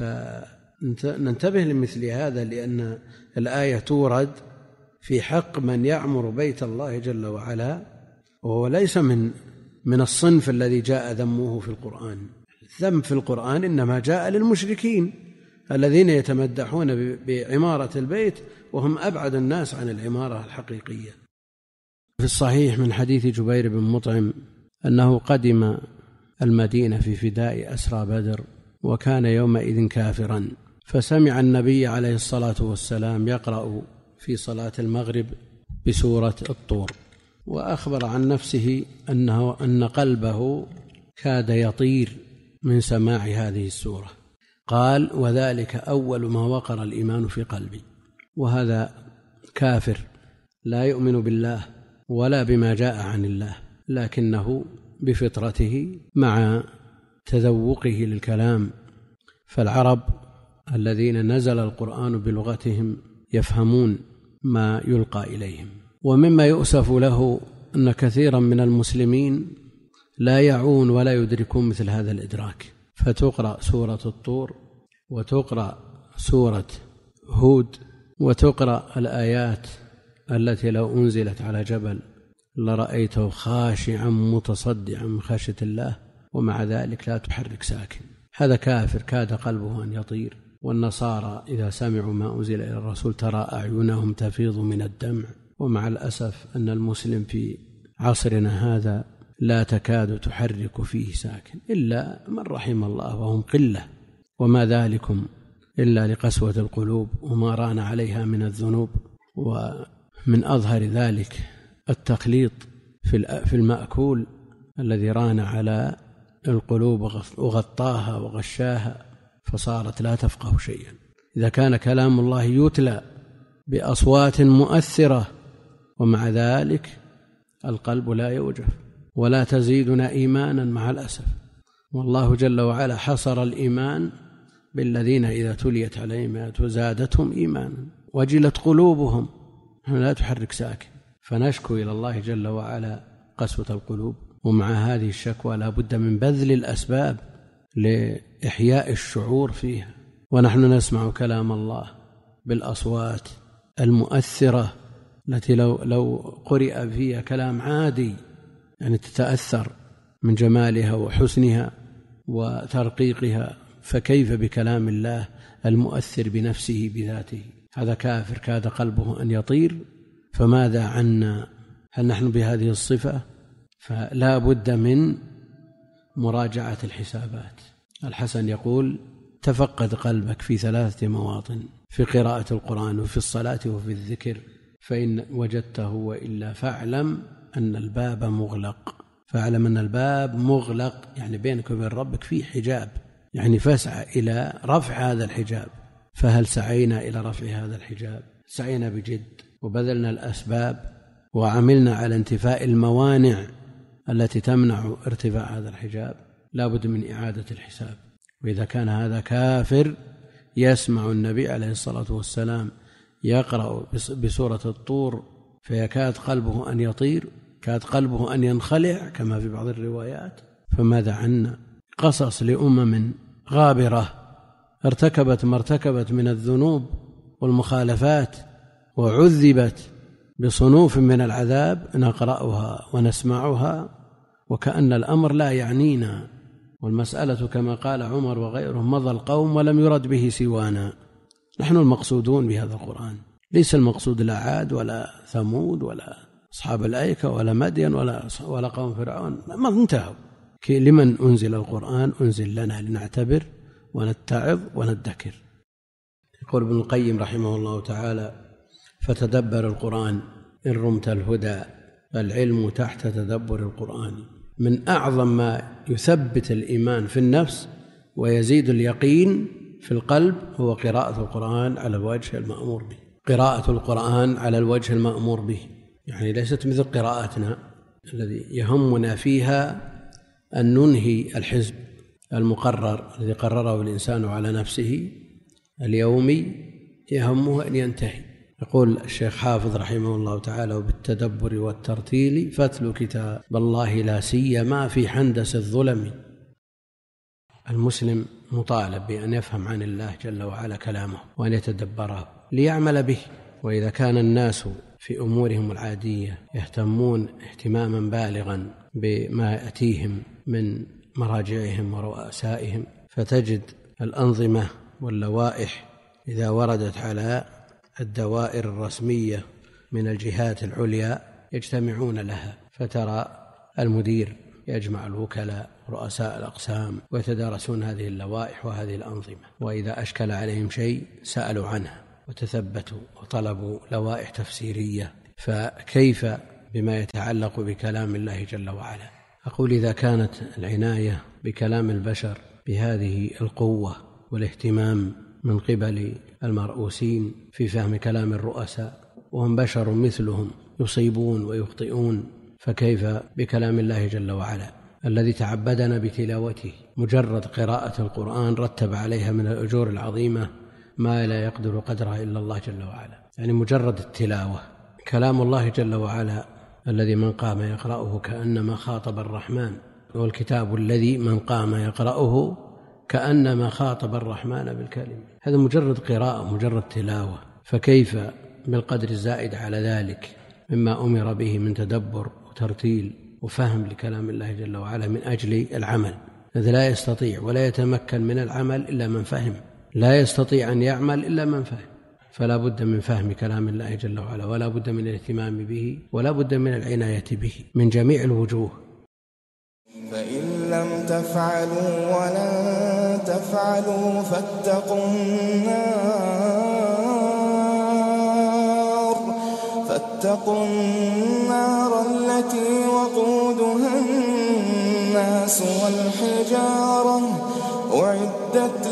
Speaker 2: فننتبه لمثل هذا، لأن الآية تورد في حق من يعمر بيت الله جل وعلا، وهو ليس من من الصنف الذي جاء ذمه في القرآن. الذم في القرآن إنما جاء للمشركين الذين يتمدحون بعمارة البيت وهم أبعد الناس عن العمارة الحقيقية. في الصحيح من حديث جبير بن مطعم أنه قدم المدينة في فداء أسرى بدر، وكان يومئذ كافرا، فسمع النبي عليه الصلاة والسلام يقرأ في صلاة المغرب بسورة الطور، وأخبر عن نفسه أنه أن قلبه كاد يطير من سماع هذه السورة. قال: وذلك أول ما وقر الإيمان في قلبي. وهذا كافر لا يؤمن بالله ولا بما جاء عن الله، لكنه بفطرته مع تذوقه للكلام. فالعرب الذين نزل القرآن بلغتهم يفهمون ما يلقى إليهم. ومما يؤسف له أن كثيرا من المسلمين لا يعون ولا يدركون مثل هذا الإدراك، فتقرأ سورة الطور وتقرأ سورة هود وتقرأ الآيات التي لو أنزلت على جبل لرأيته خاشعا متصدعا من خشية الله، ومع ذلك لا تحرك ساكن. هذا كافر كاد قلبه أن يطير. والنصارى إذا سمعوا ما أنزل إلى الرسول ترى أعينهم تفيض من الدمع. ومع الأسف أن المسلم في عصرنا هذا لا تكاد تحرك فيه ساكن إلا من رحم الله، وهم قلة، وما ذلكم إلا لقسوة القلوب وما ران عليها من الذنوب. ومن أظهر ذلك التخليط في المأكول الذي ران على القلوب وغطاها وغشاها فصارت لا تفقه شيئا. إذا كان كلام الله يتلى بأصوات مؤثرة ومع ذلك القلب لا يوجف ولا تزيدنا إيمانا مع الأسف. والله جل وعلا حصر الإيمان بالذين إذا تليت عليهم آياته زادتهم إيمانا وجلت قلوبهم. لا تحرك ساكن. فنشكو إلى الله جل وعلا قسوة القلوب، ومع هذه الشكوى لا بد من بذل الأسباب لإحياء الشعور فيها. ونحن نسمع كلام الله بالأصوات المؤثرة التي لو, لو قرئ فيها كلام عادي يعني تتأثر من جمالها وحسنها وترقيقها، فكيف بكلام الله المؤثر بنفسه بذاته؟ هذا كافر كاد قلبه أن يطير. فماذا عنا؟ هل نحن بهذه الصفة؟ فلا بد من مراجعة الحسابات. الحسن يقول: تفقد قلبك في ثلاثة مواطن، في قراءة القرآن وفي الصلاة وفي الذكر، فإن وجدته وإلا فاعلم أن الباب مغلق. فاعلم أن الباب مغلق يعني بينك وبين ربك في حجاب، يعني فاسعى إلى رفع هذا الحجاب. فهل سعينا إلى رفع هذا الحجاب؟ سعينا بجد وبذلنا الأسباب وعملنا على انتفاء الموانع التي تمنع ارتفاع هذا الحجاب؟ لا بد من إعادة الحساب. وإذا كان هذا كافر يسمع النبي عليه الصلاة والسلام يقرأ بسورة الطور فيكاد قلبه أن يطير، كاد قلبه أن ينخلع كما في بعض الروايات، فماذا عنا؟ قصص لأمم غابرة ارتكبت ما ارتكبت من الذنوب والمخالفات وعذبت بصنوف من العذاب، نقرأها ونسمعها وكأن الأمر لا يعنينا، والمسألة كما قال عمر وغيره مضى القوم ولم يرد به سوانا. نحن المقصودون بهذا القرآن، ليس المقصود لا عاد ولا ثمود ولا أصحاب الأيكة ولا مدين ولا ولا قوم فرعون، ما انتهوا. لمن أنزل القرآن؟ أنزل لنا لنعتبر ونتعظ وندكر. يقول ابن القيم رحمه الله تعالى: فتدبر القرآن إن رمت الهدى، العلم تحت تدبر القرآن. من أعظم ما يثبت الإيمان في النفس ويزيد اليقين في القلب هو قراءة القرآن على الوجه المأمور به. قراءة القرآن على الوجه المأمور به يعني ليست مثل قراءتنا الذي يهمنا فيها أن ننهي الحزب المقرر الذي قرره الإنسان على نفسه اليومي، يهمه أن ينتهي. يقول الشيخ حافظ رحمه الله تعالى: وبالتدبر والترتيل فتل كتاب الله لا سيما في حندس الظلم. المسلم مطالب بأن يفهم عن الله جل وعلا كلامه وأن يتدبره ليعمل به. وإذا كان الناس في أمورهم العادية يهتمون اهتماما بالغا بما يأتيهم من مراجعهم ورؤسائهم، فتجد الأنظمة واللوائح إذا وردت على الدوائر الرسمية من الجهات العليا يجتمعون لها، فترى المدير يجمع الوكلاء ورؤساء الأقسام ويتدارسون هذه اللوائح وهذه الأنظمة، وإذا أشكل عليهم شيء سألوا عنها وتثبتوا وطلبوا لوائح تفسيرية. فكيف بما يتعلق بكلام الله جل وعلا؟ أقول إذا كانت العناية بكلام البشر بهذه القوة والاهتمام من قبل المرؤوسين في فهم كلام الرؤساء، وهم بشر مثلهم يصيبون ويخطئون، فكيف بكلام الله جل وعلا الذي تعبدنا بتلاوته؟ مجرد قراءة القرآن رتب عليها من الأجور العظيمة ما لا يقدر قدرها إلا الله جل وعلا. يعني مجرد التلاوة كلام الله جل وعلا الذي من قام يقرأه كأنما خاطب الرحمن، والكتاب الذي من قام يقرأه كأنما خاطب الرحمن بالكلمة. هذا مجرد قراءة، مجرد تلاوة، فكيف بالقدر الزائد على ذلك مما أمر به من تدبر وترتيل وفهم لكلام الله جل وعلا من أجل العمل. الذي لا يستطيع ولا يتمكن من العمل إلا من فهم، لا يستطيع أن يعمل إلا من فهم. فلا بد من فهم كلام الله جل وعلا، ولا بد من الاهتمام به، ولا بد من العناية به من جميع الوجوه.
Speaker 7: فإن لم تفعلوا ولن تفعلوا فاتقوا النار فاتقوا النار التي وقودها الناس والحجارة أعدت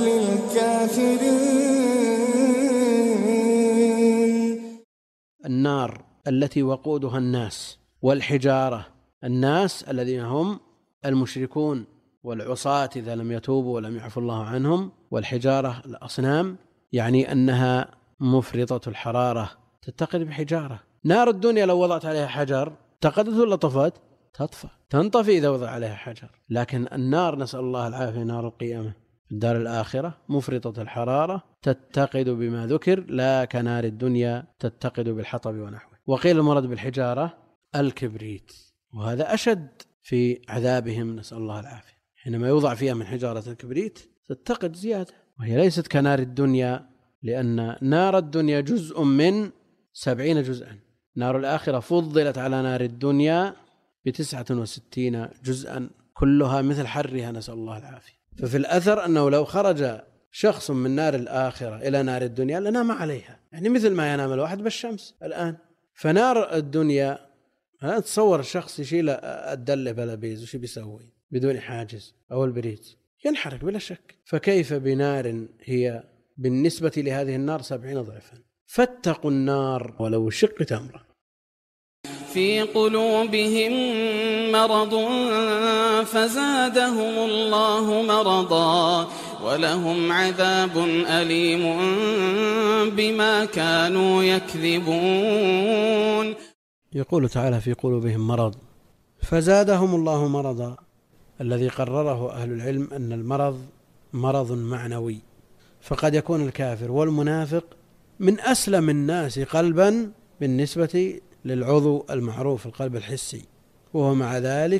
Speaker 7: للكافرين.
Speaker 2: النار التي وقودها الناس والحجارة، الناس الذين هم المشركون والعصاة إذا لم يتوبوا ولم يعفو الله عنهم، والحجارة الأصنام، يعني أنها مفرطة الحرارة تتقد بحجارة. نار الدنيا لو وضعت عليها حجر تقدت ولا طفت؟ تطفى، تنطفي إذا وضع عليها حجر. لكن النار نسأل الله العافية، نار القيامة في الدار الآخرة مفرطة الحرارة تتقد بما ذكر، لا كنار الدنيا تتقد بالحطب ونحوه. وقيل المراد بالحجارة الكبريت، وهذا أشد في عذابهم نسأل الله العافية. حينما يوضع فيها من حجارة الكبريت تتقد زيادة، وهي ليست كنار الدنيا، لأن نار الدنيا جزء من سبعين جزءا، نار الآخرة فضلت على نار الدنيا بتسعة وستين جزءا كلها مثل حرها نسأل الله العافية. ففي الأثر أنه لو خرج شخص من نار الآخرة إلى نار الدنيا لنام عليها، يعني مثل ما ينام الواحد بالشمس الآن. فنار الدنيا تصور الشخص يشيل الدلة بلا بيز وش بيسوي بدون حاجز أو البريز؟ ينحرق بلا شك. فكيف بنار هي بالنسبة لهذه النار سبعين ضعفا؟ فاتقوا النار ولو شق تمرة.
Speaker 6: في قلوبهم مرض فزادهم الله مرضا ولهم عذاب أليم بما كانوا يكذبون.
Speaker 2: يقول تعالى في قلوبهم مرض فزادهم الله مرضا. الذي قرره أهل العلم أن المرض مرض معنوي، فقد يكون الكافر والمنافق من أسلم الناس قلبا بالنسبة للعضو المعروف القلب الحسي، وهو مع ذلك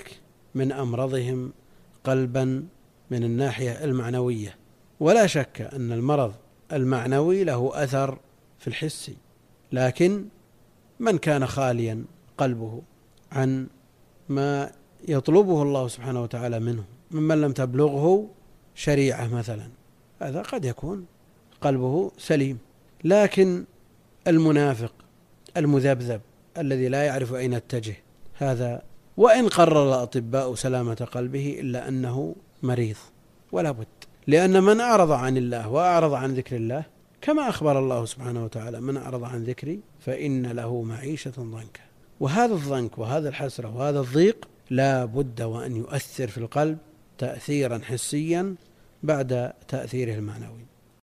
Speaker 2: من أمرضهم قلبا من الناحية المعنوية. ولا شك أن المرض المعنوي له أثر في الحس، لكن من كان خاليا قلبه عن ما يطلبه الله سبحانه وتعالى منه، ممن لم تبلغه شريعة مثلا، هذا قد يكون قلبه سليم. لكن المنافق المذبذب الذي لا يعرف أين يتجه، هذا وإن قرر الأطباء سلامة قلبه إلا أنه مريض ولا بد، لأن من أعرض عن الله وأعرض عن ذكر الله، كما أخبر الله سبحانه وتعالى: من أعرض عن ذكري فإن له معيشة ضنكا. وهذا الضنك وهذا الحسرة وهذا الضيق لا بد وأن يؤثر في القلب تأثيرا حسيا بعد تأثيره المعنوي.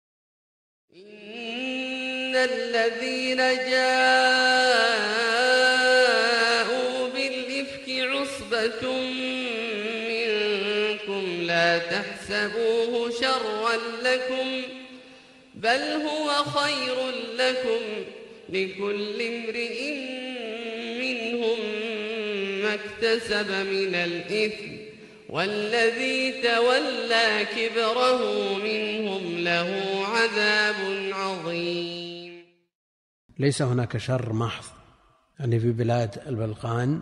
Speaker 8: إن الذين جاءوا بالإفك عصبة منكم لا تحسبوه شرا لكم بل هو خير لكم لكل امرئ منهم ما اكتسب من الإثم والذي تولى كبره منهم له عذاب عظيم.
Speaker 2: ليس هناك شر محض، يعني في بلاد البلقان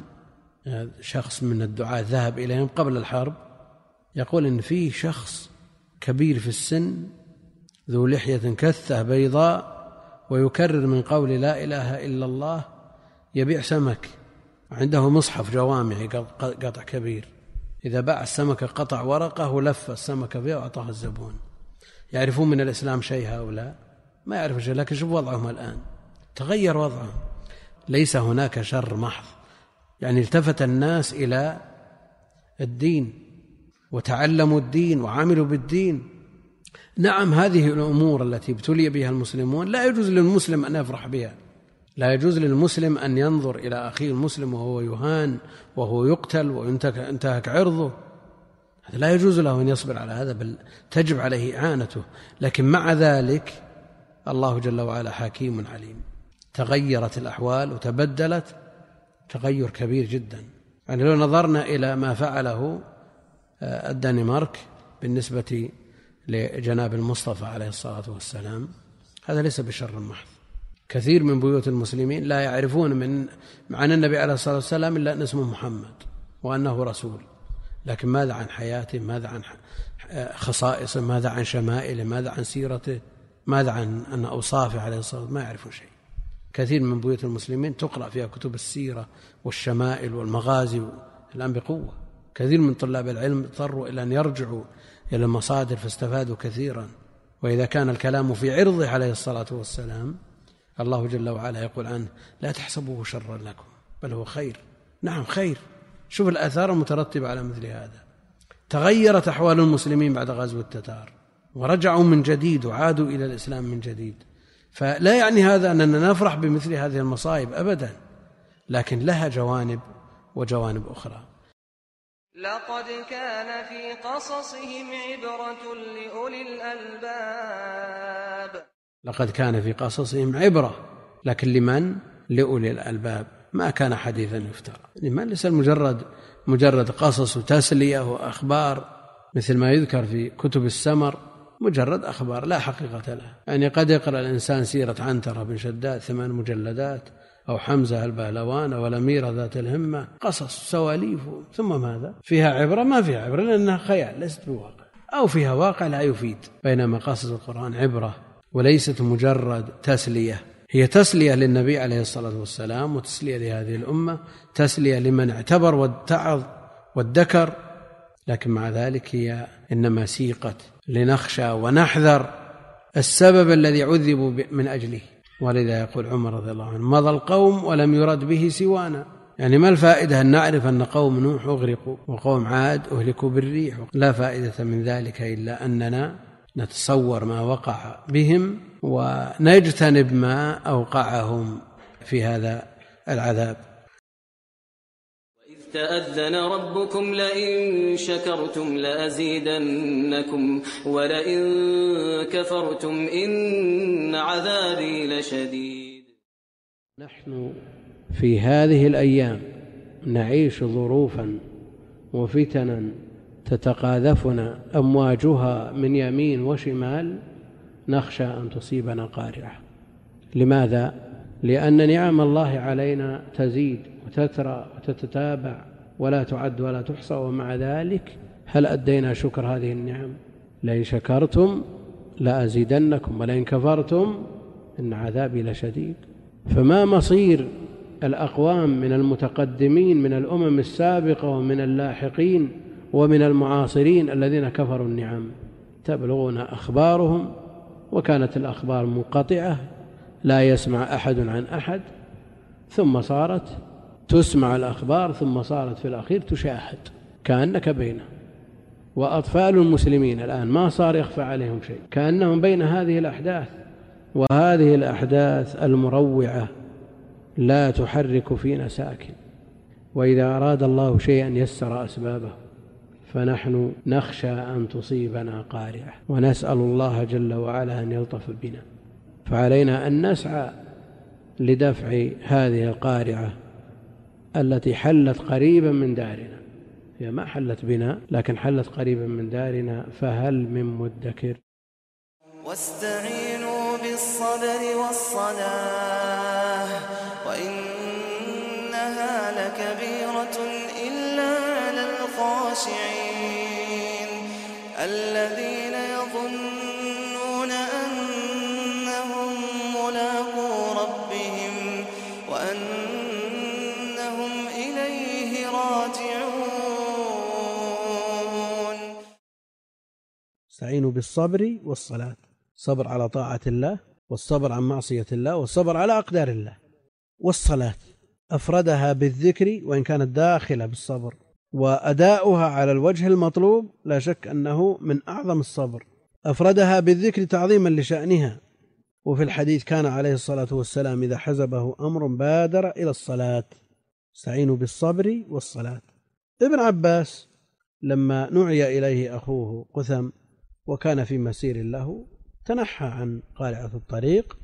Speaker 2: شخص من الدعاة ذهب إليهم قبل الحرب يقول إن فيه شخص كبير في السن ذو لحية كثة بيضاء ويكرر من قول لا إله إلا الله، يبيع سمك، عنده مصحف جوامعي قطع كبير، إذا باع السمكة قطع ورقة ولف السمكة فيها وأعطاها الزبون. يعرفون من الإسلام شيء هؤلاء؟ ما يعرفون شيء، لكن شوف وضعهم الآن، تغير وضعهم. ليس هناك شر محض، يعني التفت الناس إلى الدين وتعلموا الدين وعملوا بالدين. نعم، هذه الأمور التي ابتلي بها المسلمون لا يجوز للمسلم أن يفرح بها، لا يجوز للمسلم أن ينظر إلى أخيه المسلم وهو يهان وهو يقتل وينتهك عرضه، هذا لا يجوز له أن يصبر على هذا، بل تجب عليه إعانته. لكن مع ذلك الله جل وعلا حكيم عليم، تغيرت الأحوال وتبدلت تغير كبير جدا. يعني لو نظرنا إلى ما فعله الدنمارك بالنسبة لجناب المصطفى عليه الصلاة والسلام، هذا ليس بشر محض. كثير من بيوت المسلمين لا يعرفون من عن النبي عليه الصلاة والسلام إلا أن اسمه محمد وأنه رسول، لكن ماذا عن حياته، ماذا عن خصائصه، ماذا عن شمائله، ماذا عن سيرته، ماذا عن أن أوصافه عليه الصلاة والسلام، ما يعرفون شيء. كثير من بيوت المسلمين تقرأ فيها كتب السيرة والشمائل والمغازي الآن بقوة. كثير من طلاب العلم اضطروا إلى أن يرجعوا إلى المصادر فاستفادوا كثيرا. وإذا كان الكلام في عرضه عليه الصلاة والسلام، الله جل وعلا يقول عنه: لا تحسبوه شرا لكم بل هو خير. نعم خير. شوف الآثار المترتبة على مثل هذا. تغيرت أحوال المسلمين بعد غزو التتار ورجعوا من جديد وعادوا إلى الإسلام من جديد. فلا يعني هذا أننا نفرح بمثل هذه المصائب أبدا، لكن لها جوانب وجوانب أخرى.
Speaker 1: لقد كان في قصصهم عبرة لأولي الألباب.
Speaker 2: لقد كان في قصصهم عبرة، لكن لمن؟ لأولي الألباب، ما كان حديثا يفترى. لمن؟ ليس مجرد مجرد قصص وتسلية وأخبار مثل ما يذكر في كتب السمر، مجرد أخبار لا حقيقة لها. يعني قد يقرأ الإنسان سيرة عنترة بن شداد ثمان مجلدات، أو حمزة البهلوان أو الأميرة ذات الهمة، قصص سواليف، ثم ماذا؟ فيها عبرة؟ ما فيها عبرة لأنها خيال ليست بواقع، أو فيها واقع لا يفيد. بينما قصص القرآن عبرة وليست مجرد تسلية، هي تسلية للنبي عليه الصلاة والسلام وتسلية لهذه الأمة، تسلية لمن اعتبر واتعظ وادكر، لكن مع ذلك هي إنما سيقت لنخشى ونحذر السبب الذي عذبوا من أجله. ولذا يقول عمر رضي الله عنه: مضى القوم ولم يرد به سوانا. يعني ما الفائدة أن نعرف أن قوم نوح أغرقوا وقوم عاد أهلكوا بالريح؟ لا فائدة من ذلك إلا أننا نتصور ما وقع بهم ونجتنب ما أوقعهم في هذا العذاب.
Speaker 9: وإذ تأذن ربكم لئن شكرتم لأزيدنكم ولئن كفرتم إن عذابي لشديد.
Speaker 2: نحن في هذه الأيام نعيش ظروفا وفتنا تتقاذفنا أمواجها من يمين وشمال نخشى أن تصيبنا قارعة. لماذا؟ لأن نعم الله علينا تزيد وتترى وتتتابع ولا تعد ولا تحصى، ومع ذلك هل أدينا شكر هذه النعم؟ لئن شكرتم لأزيدنكم ولئن كفرتم إن عذابي لشديد. فما مصير الأقوام من المتقدمين من الأمم السابقة ومن اللاحقين ومن المعاصرين الذين كفروا النعم؟ تبلغنا أخبارهم وكانت الأخبار منقطعة لا يسمع أحد عن أحد، ثم صارت تسمع الأخبار، ثم صارت في الأخير تشاهد كأنك بينه. وأطفال المسلمين الآن ما صار يخفى عليهم شيء، كأنهم بين هذه الأحداث، وهذه الأحداث المروعة لا تحرك فينا ساكن. وإذا أراد الله شيئا يسر أسبابه، فنحن نخشى أن تصيبنا قارعة ونسأل الله جل وعلا أن يلطف بنا. فعلينا أن نسعى لدفع هذه القارعة التي حلت قريبا من دارنا. هي ما حلت بنا لكن حلت قريبا من دارنا، فهل من مدكر؟
Speaker 3: واستعينوا بالصبر والصلاة وإنها لكبيرة إلا على الخاشعين الذين يظنون أنهم ملاقو ربهم وأنهم إليه راجعون.
Speaker 2: استعينوا بالصبر والصلاة، صبر على طاعة الله، والصبر عن معصية الله، والصبر على أقدار الله. والصلاة أفردها بالذكر وإن كانت داخلة بالصبر، وأداؤها على الوجه المطلوب لا شك أنه من أعظم الصبر. أفردها بالذكر تعظيما لشأنها. وفي الحديث كان عليه الصلاة والسلام إذا حزبه أمر بادر إلى الصلاة. استعينوا بالصبر والصلاة. ابن عباس لما نعي إليه أخوه قثم وكان في مسير له تنحى عن قارعة الطريق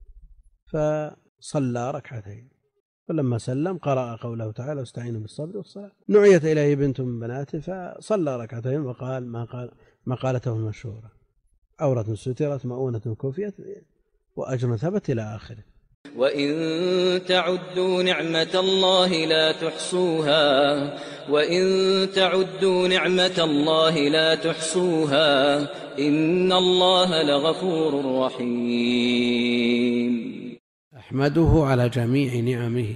Speaker 2: فصلى ركعتين، فلما سلم قرأ قوله تعالى واستعينوا بالصبر والصلاة. نعيت إليه بنت من بناته فصلى ركعتين وقال ما قال ما قالته المشهورة: عورة سترت مؤونة كفيت وأجر ثبت إلى آخره.
Speaker 9: وإن تعدوا نعمة الله لا تحصوها وإن تعدوا نعمة الله لا تحصوها إن الله لغفور رحيم.
Speaker 2: أحمده على جميع نعمه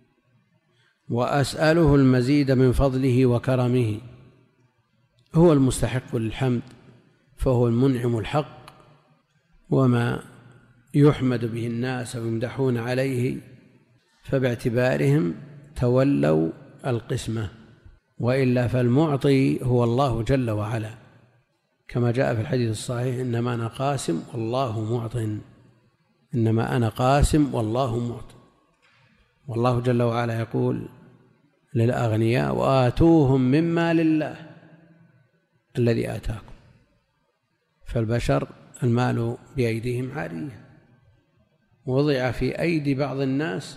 Speaker 2: وأسأله المزيد من فضله وكرمه. هو المستحق للحمد، فهو المنعم الحق، وما يحمد به الناس ويمدحون عليه فباعتبارهم تولوا القسمة، وإلا فالمعطي هو الله جل وعلا، كما جاء في الحديث الصحيح: إنما أنا قاسم والله معط، إنما أنا قاسم والله معط. والله جل وعلا يقول للأغنياء: وآتوهم مما لله الذي آتاكم. فالبشر المال بأيديهم عارية، وضع في أيدي بعض الناس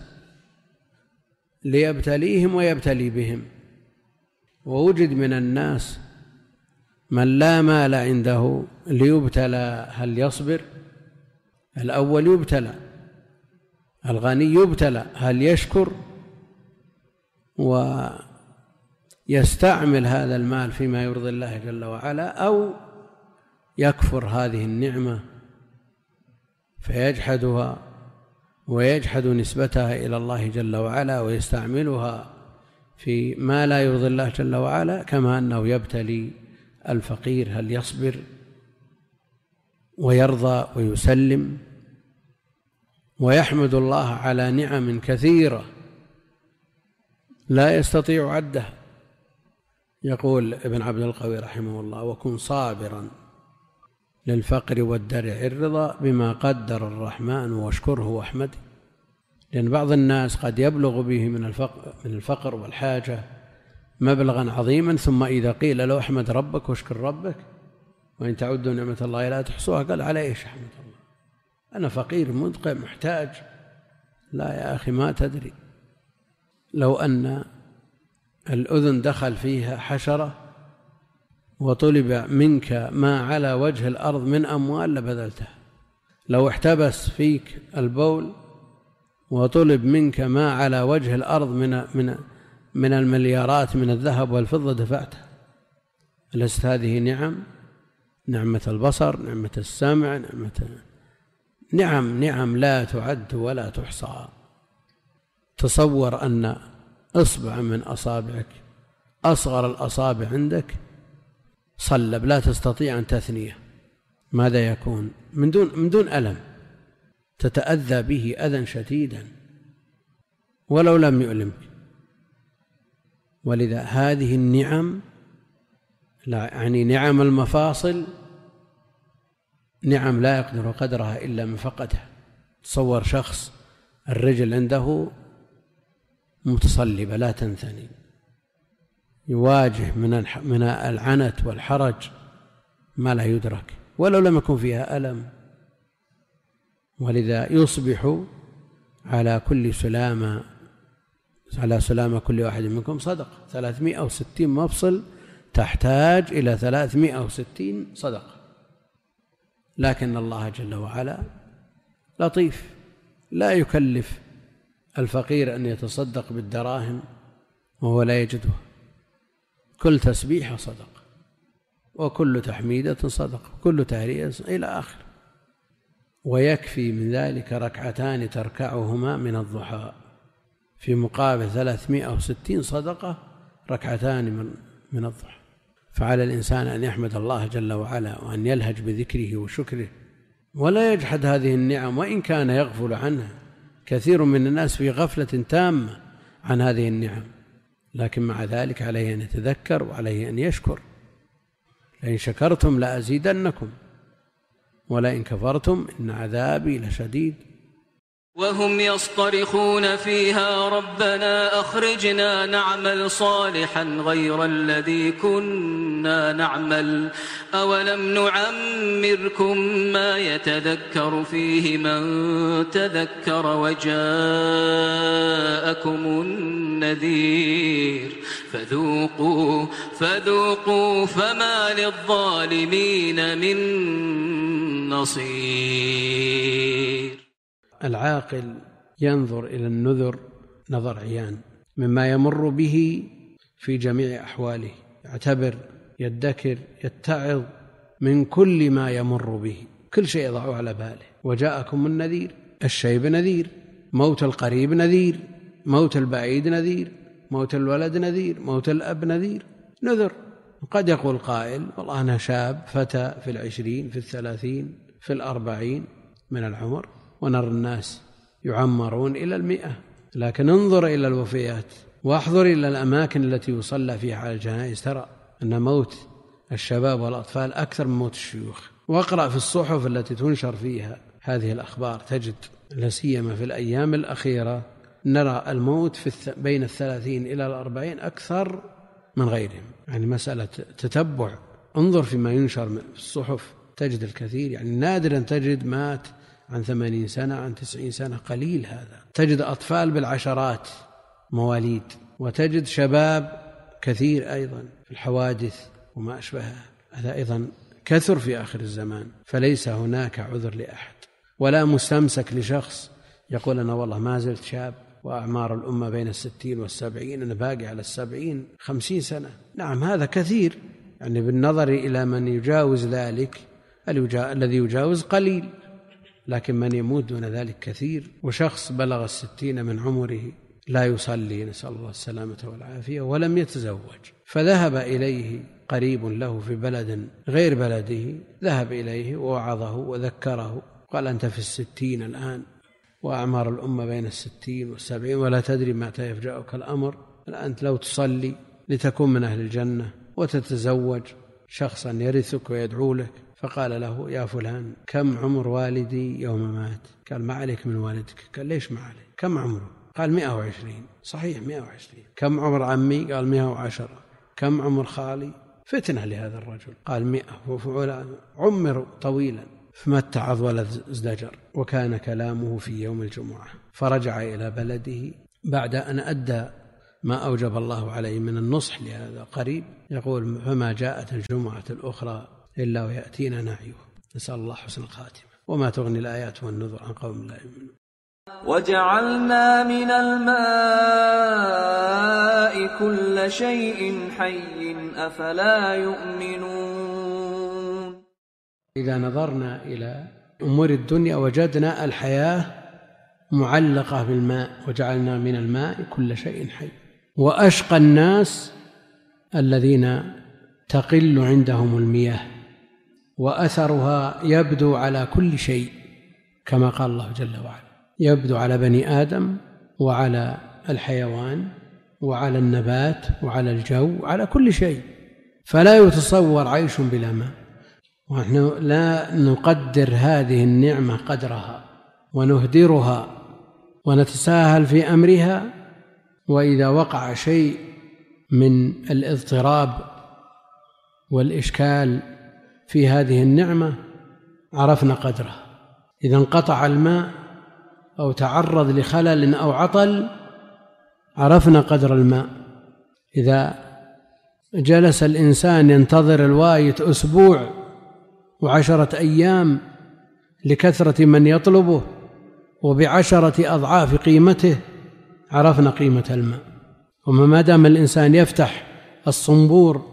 Speaker 2: ليبتليهم ويبتلي بهم. ووجد من الناس من لا مال عنده ليبتلى هل يصبر؟ الأول يبتلى، الغني يبتلى هل يشكر ويستعمل هذا المال فيما يرضي الله جل وعلا، أو يكفر هذه النعمة فيجحدها ويجحد نسبتها إلى الله جل وعلا ويستعملها في ما لا يرضي الله جل وعلا، كما أنه يبتلي الفقير هل يصبر ويرضى ويسلم ويحمد الله على نعم كثيرة لا يستطيع عدها. يقول ابن عبد القوي رحمه الله: وكن صابرا للفقر والدرع الرضا بما قدر الرحمن واشكره واحمده. لأن بعض الناس قد يبلغ به من الفقر, من الفقر والحاجة مبلغا عظيما، ثم إذا قيل له احمد ربك واشكر ربك وإن تعدوا نعمة الله لا تحصوها، قال: على إيش أحمد الله؟ أنا فقير مدقع محتاج. لا يا أخي، ما تدري، لو أن الأذن دخل فيها حشرة وطلب منك ما على وجه الأرض من أموال لبذلته. لو احتبس فيك البول وطلب منك ما على وجه الأرض من من من المليارات من الذهب والفضة دفعته. لست هذه نعم؟ نعمة البصر، نعمة السمع، نعمة نعم نعم لا تعد ولا تحصى. تصور أن إصبع من أصابعك، أصغر الأصابع عندك، صلب لا تستطيع أن تثنيه، ماذا يكون؟ من دون من دون ألم تتأذى به أذى شديدا ولو لم يؤلمك. ولذا هذه النعم، لا يعني نعم المفاصل، نعم لا يقدر قدرها إلا من فقدها. تصور شخص الرجل عنده متصلبة لا تنثني، يواجه من من العنت والحرج ما لا يدرك ولو لم يكن فيها ألم. ولذا يصبح على كل سلامة على سلامة كل واحد منكم صدقة. ثلاثمائة وستين مفصل تحتاج إلى ثلاثمائة وستين صدقة. لكن الله جل وعلا لطيف، لا يكلف الفقير أن يتصدق بالدراهم وهو لا يجدها. كل تسبيحة صدقة، وكل تحميدة صدقة، كل تهليل إلى آخر. ويكفي من ذلك ركعتان تركعهما من الضحى في مقابل ثلاثمائة وستين صدقة، ركعتان من من الضحى. فعلى الإنسان أن يحمد الله جل وعلا وأن يلهج بذكره وشكره ولا يجحد هذه النعم وإن كان يغفل عنها. كثير من الناس في غفلة تامة عن هذه النعم، لكن مع ذلك عليه أن يتذكر وعليه أن يشكر. لئن شكرتم لأزيدنكم ولئن كفرتم إن عذابي لشديد.
Speaker 9: وهم يصطرخون فيها ربنا أخرجنا نعمل صالحا غير الذي كنا نعمل أولم نعمركم ما يتذكر فيه من تذكر وجاءكم النذير فذوقوا فذوقوا فما للظالمين من نصير.
Speaker 2: العاقل ينظر إلى النذر نظر عيان مما يمر به في جميع أحواله، يعتبر، يدكر، يتعظ من كل ما يمر به، كل شيء يضعه على باله. وجاءكم النذير، الشيب نذير، موت القريب نذير، موت البعيد نذير، موت الولد نذير، موت الأب نذير، نذر. قد يقول قائل والله أنا شاب فتى في العشرين في الثلاثين في الأربعين من العمر، ونرى الناس يعمرون إلى المئة، لكن انظر إلى الوفيات واحضر إلى الأماكن التي يصلى فيها على الجنائز، ترى أن موت الشباب والأطفال أكثر من موت الشيوخ. واقرأ في الصحف التي تنشر فيها هذه الأخبار تجد لا سيما في الأيام الأخيرة نرى الموت في بين الثلاثين إلى الأربعين أكثر من غيرهم. يعني مسألة تتبع، انظر فيما ينشر في الصحف تجد الكثير، يعني نادرا تجد مات عن ثمانين سنة عن تسعين سنة، قليل هذا. تجد أطفال بالعشرات مواليد، وتجد شباب كثير أيضا في الحوادث وما أشبهها. هذا أيضا كثر في آخر الزمان. فليس هناك عذر لأحد ولا مستمسك لشخص يقول أنا والله ما زلت شاب وأعمار الأمة بين الستين والسبعين، أنا باقي على السبعين خمسين سنة. نعم هذا كثير، يعني بالنظر إلى من يجاوز ذلك الذي يجاوز قليل، لكن من يموت دون ذلك كثير. وشخص بلغ الستين من عمره لا يصلي، نسأل الله السلامة والعافية، ولم يتزوج، فذهب إليه قريب له في بلد غير بلده، ذهب إليه ووعظه وذكره، قال أنت في الستين الآن وأعمار الأمة بين الستين والسبعين ولا تدري متى يفجأك الأمر، أنت لو تصلي لتكون من أهل الجنة وتتزوج شخصا يرثك ويدعو لك. فقال له يا فلان كم عمر والدي يوم مات؟ قال ما عليك من والدك. قال ليش ما عليك؟ كم عمره؟ قال مئة وعشرين. صحيح مئة وعشرين. كم عمر عمي؟ قال مئة وعشرة. كم عمر خالي؟ فتنة لهذا الرجل. قال مئة. وفعلا عمر طويلا، فما اتعظ ولا ازدجر. وكان كلامه في يوم الجمعة، فرجع إلى بلده بعد أن أدى ما أوجب الله عليه من النصح لهذا قريب. يقول فما جاءت الجمعة الأخرى إلا ويأتينا نعيه، نسأل الله حسن الخاتمة. وما تغني الآيات والنذر عن قوم لا يؤمنون.
Speaker 1: وجعلنا من الماء كل شيء حي أفلا يؤمنون.
Speaker 2: إذا نظرنا إلى أمور الدنيا وجدنا الحياة معلقة بالماء، وجعلنا من الماء كل شيء حي. وأشقى الناس الذين تقل عندهم المياه وأثرها يبدو على كل شيء، كما قال الله جل وعلا: يبدو على بني آدم وعلى الحيوان وعلى النبات وعلى الجو وعلى كل شيء، فلا يتصور عيش بلا ماء. ونحن لا نقدر هذه النعمة قدرها ونهدرها ونتساهل في أمرها، وإذا وقع شيء من الاضطراب والإشكال في هذه النعمة عرفنا قدرها. إذا انقطع الماء أو تعرض لخلل أو عطل عرفنا قدر الماء. إذا جلس الإنسان ينتظر الوايت أسبوع وعشرة أيام لكثرة من يطلبه وبعشرة أضعاف قيمته عرفنا قيمة الماء. وما دام الإنسان يفتح الصنبور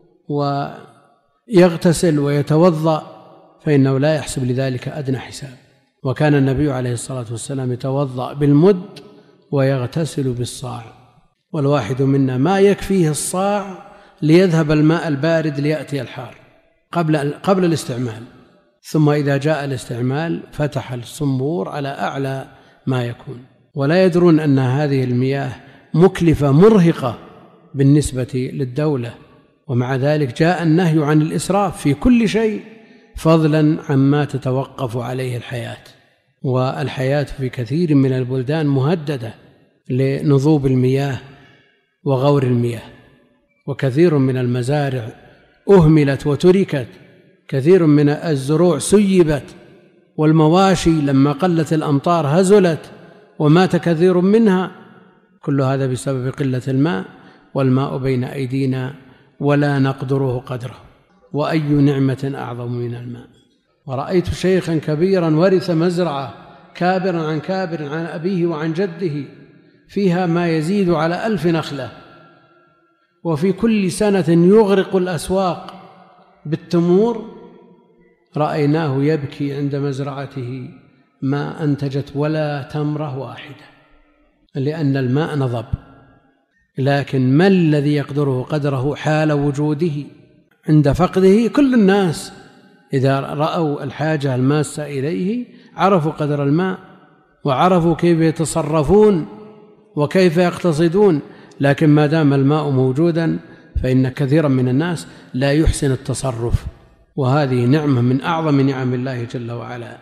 Speaker 2: ويغتسل ويتوضأ فإنه لا يحسب لذلك أدنى حساب. وكان النبي عليه الصلاة والسلام يتوضأ بالمد ويغتسل بالصاع، والواحد منا ما يكفيه الصاع ليذهب الماء البارد ليأتي الحار قبل قبل الاستعمال، ثم إذا جاء الاستعمال فتح الصنبور على أعلى ما يكون. ولا يدرون أن هذه المياه مكلفة مرهقة بالنسبة للدولة، ومع ذلك جاء النهي عن الإسراف في كل شيء، فضلا عما تتوقف عليه الحياة. والحياة في كثير من البلدان مهددة لنضوب المياه وغور المياه، وكثير من المزارع أهملت وتركت، كثير من الزروع سيبت، والمواشي لما قلت الأمطار هزلت ومات كثير منها. كل هذا بسبب قلة الماء، والماء بين أيدينا ولا نقدره قدره. وأي نعمة أعظم من الماء. ورأيت شيخا كبيرا ورث مزرعة كابرا عن كابر عن أبيه وعن جده فيها ما يزيد على ألف نخلة، وفي كل سنة يغرق الأسواق بالتمور. رأيناه يبكي عند مزرعته ما أنتجت ولا تمرة واحدة، لأن الماء نضب. لكن ما الذي يقدره قدره حال وجوده؟ عند فقده كل الناس إذا رأوا الحاجة الماسة إليه عرفوا قدر الماء وعرفوا كيف يتصرفون وكيف يقتصدون. لكن ما دام الماء موجودا فإن كثيرا من الناس لا يحسن التصرف، وهذه نعمة من أعظم نعم الله جل وعلا.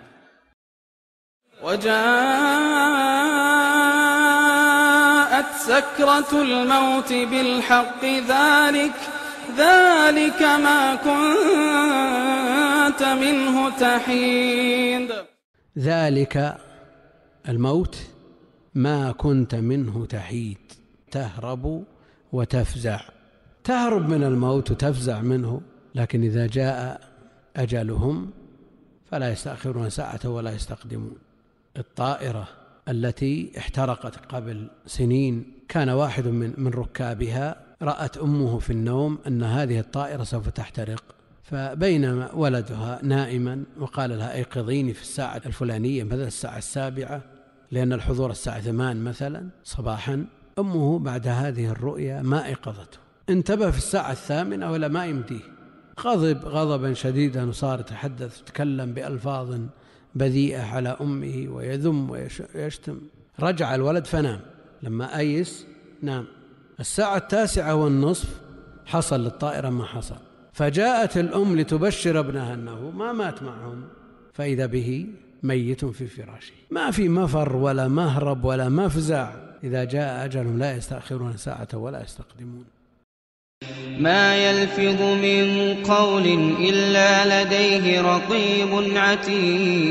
Speaker 6: وجاءت سكرة الموت بالحق ذلك ذلك ما كنت منه تحيد.
Speaker 2: ذلك الموت ما كنت منه تحيد، تهرب وتفزع. تهرب من الموت وتفزع منه، لكن إذا جاء أجلهم فلا يستأخرون ساعة ولا يستقدمون. الطائرة التي احترقت قبل سنين كان واحد من من ركابها رأت أمه في النوم أن هذه الطائرة سوف تحترق، فبينما ولدها نائما وقال لها أيقظيني في الساعة الفلانية مثلا الساعة السابعة، لأن الحضور الساعة ثمان مثلا صباحا، أمه بعد هذه الرؤيا ما أيقظته، انتبه في الساعة الثامنة ولا ما يمديه، غضب غضبا شديدا وصار يتحدث يتكلم بألفاظ بذيئة على أمه ويذم ويشتم. رجع الولد فنام، لما أيس نام. الساعة التاسعة والنصف حصل للطائرة ما حصل، فجاءت الأم لتبشر ابنها أنه ما مات معهم، فإذا به ميت في فراشه. ما في مفر ولا مهرب ولا مفزع، إذا جاء أجلهم لا يستأخرون ساعة ولا يستقدمون.
Speaker 10: ما يلفظ من قول إلا لديه رقيب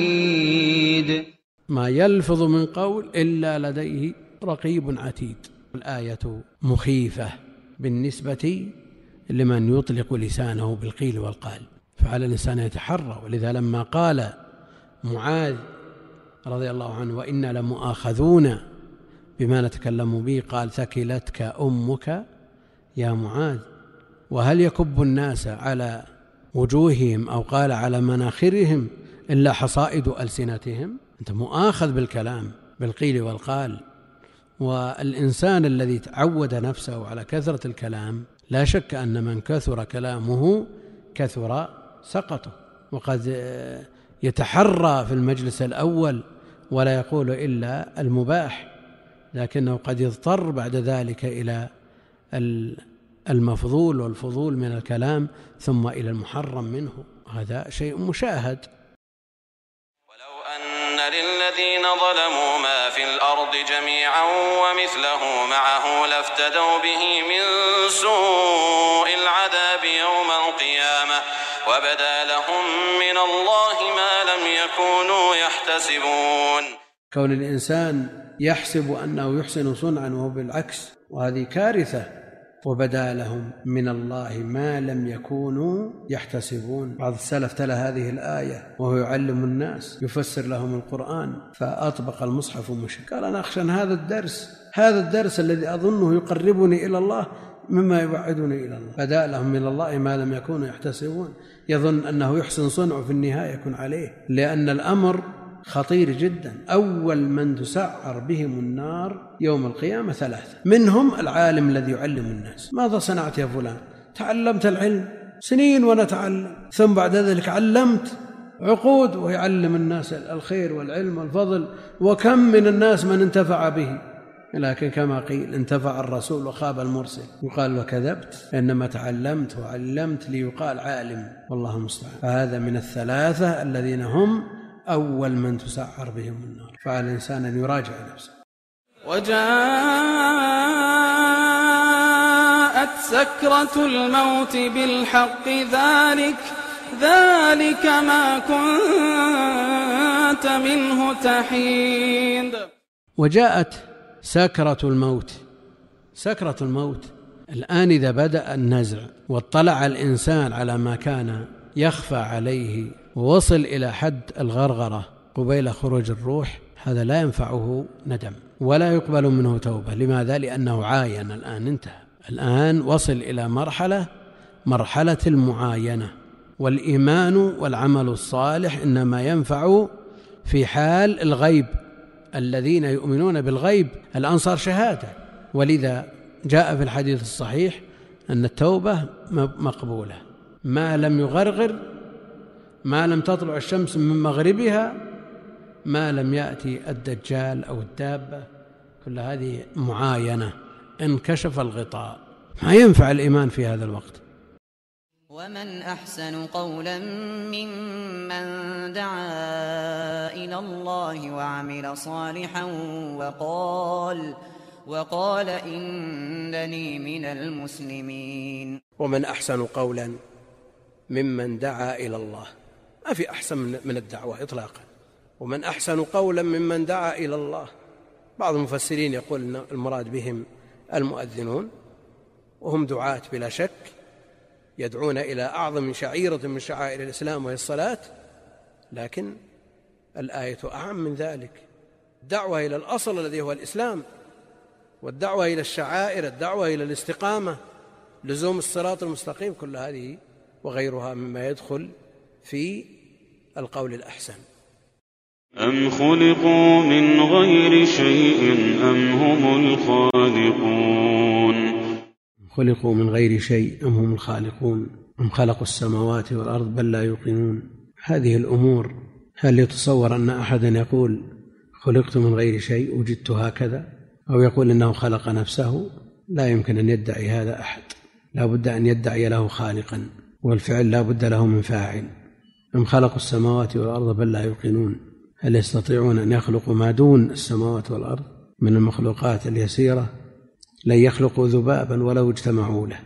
Speaker 10: عتيد.
Speaker 2: ما يلفظ من قول إلا لديه رقيب عتيد. الآية مخيفة بالنسبة لمن يطلق لسانه بالقيل والقال، فعلى الإنسان يتحرى. ولذا لما قال معاذ رضي الله عنه وإنا لمؤاخذون بما نتكلم به، قال ثكلتك أمك يا معاذ. وهل يكب الناس على وجوههم أو قال على مناخرهم إلا حصائد ألسنتهم؟ أنت مؤاخذ بالكلام بالقيل والقال. والإنسان الذي تعود نفسه على كثرة الكلام لا شك أن من كثر كلامه كثر سقطه، وقد يتحرى في المجلس الأول ولا يقول إلا المباح، لكنه قد يضطر بعد ذلك إلى المفضول والفضول من الكلام ثم إلى المحرم منه، هذا شيء مشاهد.
Speaker 11: ولو أن للذين ظلموا ما في الأرض جميعا ومثله معه لافتدوا به من سوء العذاب يوم القيامة وبدا لهم من الله ما لم يكونوا يحتسبون.
Speaker 2: كون الإنسان يحسب أنه يحسن صنعا وهو بالعكس، وهذه كارثة. وبدا لهم من الله ما لم يكونوا يحتسبون. بعض السلف تلا هذه الآية وهو يعلم الناس يفسر لهم القرآن فأطبق المصحف ومشى، قال أنا أخشى أن هذا الدرس هذا الدرس الذي أظنه يقربني إلى الله مما يبعدني إلى الله. بدا لهم من الله ما لم يكونوا يحتسبون، يظن أنه يحسن صنعه في النهاية يكون عليه، لأن الأمر خطير جدا. أول من تسعر بهم النار يوم القيامة ثلاثة، منهم العالم الذي يعلم الناس. ماذا صنعت يا فلان؟ تعلمت العلم سنين ونتعلم، ثم بعد ذلك علمت عقود ويعلم الناس الخير والعلم والفضل، وكم من الناس من انتفع به، لكن كما قيل انتفع الرسول وخاب المرسل. يقال وكذبت، إنما تعلمت وعلمت ليقال عالم، والله المستعان. فهذا من الثلاثة الذين هم أول من تسعر بهم النار، فعلى الإنسان أن يراجع نفسه.
Speaker 6: وجاءت سكرة الموت بالحق ذلك ذلك ما كنت منه تحيد.
Speaker 2: وجاءت سكرة الموت. سكرة الموت الآن إذا بدأ النزع واطلع الإنسان على ما كان يخفى عليه ووصل إلى حد الغرغرة قبيل خروج الروح، هذا لا ينفعه ندم ولا يقبل منه توبة. لماذا؟ لأنه عاين، الآن انتهى، الآن وصل إلى مرحلة مرحلة المعاينة. والإيمان والعمل الصالح إنما ينفع في حال الغيب. الذين يؤمنون بالغيب الآن صار شهادة، ولذا جاء في الحديث الصحيح أن التوبة مقبولة ما لم يغرغر، ما لم تطلع الشمس من مغربها، ما لم يأتي الدجال أو الدابة. كل هذه معاينة، انكشف الغطاء، ما ينفع الإيمان في هذا الوقت.
Speaker 12: ومن أحسن قولا ممن دعا إلى الله وعمل صالحا وقال وقال إنني من المسلمين.
Speaker 2: ومن أحسن قولا ممن دعا إلى الله، ما في أحسن من الدعوة إطلاقا. ومن أحسن قولا ممن دعا إلى الله. بعض المفسرين يقول أن المراد بهم المؤذنون، وهم دعاة بلا شك، يدعون إلى أعظم شعيرة من شعائر الإسلام وهي الصلاة، لكن الآية أعم من ذلك. الدعوة إلى الأصل الذي هو الإسلام، والدعوة إلى الشعائر، الدعوة إلى الاستقامة، لزوم الصراط المستقيم، كل هذه وغيرها مما يدخل في القول الأحسن.
Speaker 13: أم خلقوا من غير شيء أم هم الخالقون.
Speaker 2: خلقوا من غير شيء أم هم الخالقون. أم خلقوا السماوات والأرض بل لا يوقنون. هذه الأمور، هل يتصور أن أحدا يقول خلقت من غير شيء وجدت هكذا، أو يقول إنه خلق نفسه؟ لا يمكن أن يدعي هذا أحد، لا بد أن يدعي له خالقا، والفعل لا بد له من فاعل. أم خلقوا السماوات والأرض بل لا يوقنون. هل يستطيعون أن يخلقوا ما دون السماوات والأرض من المخلوقات اليسيرة؟ لن يخلقوا ذبابا ولو اجتمعوا له،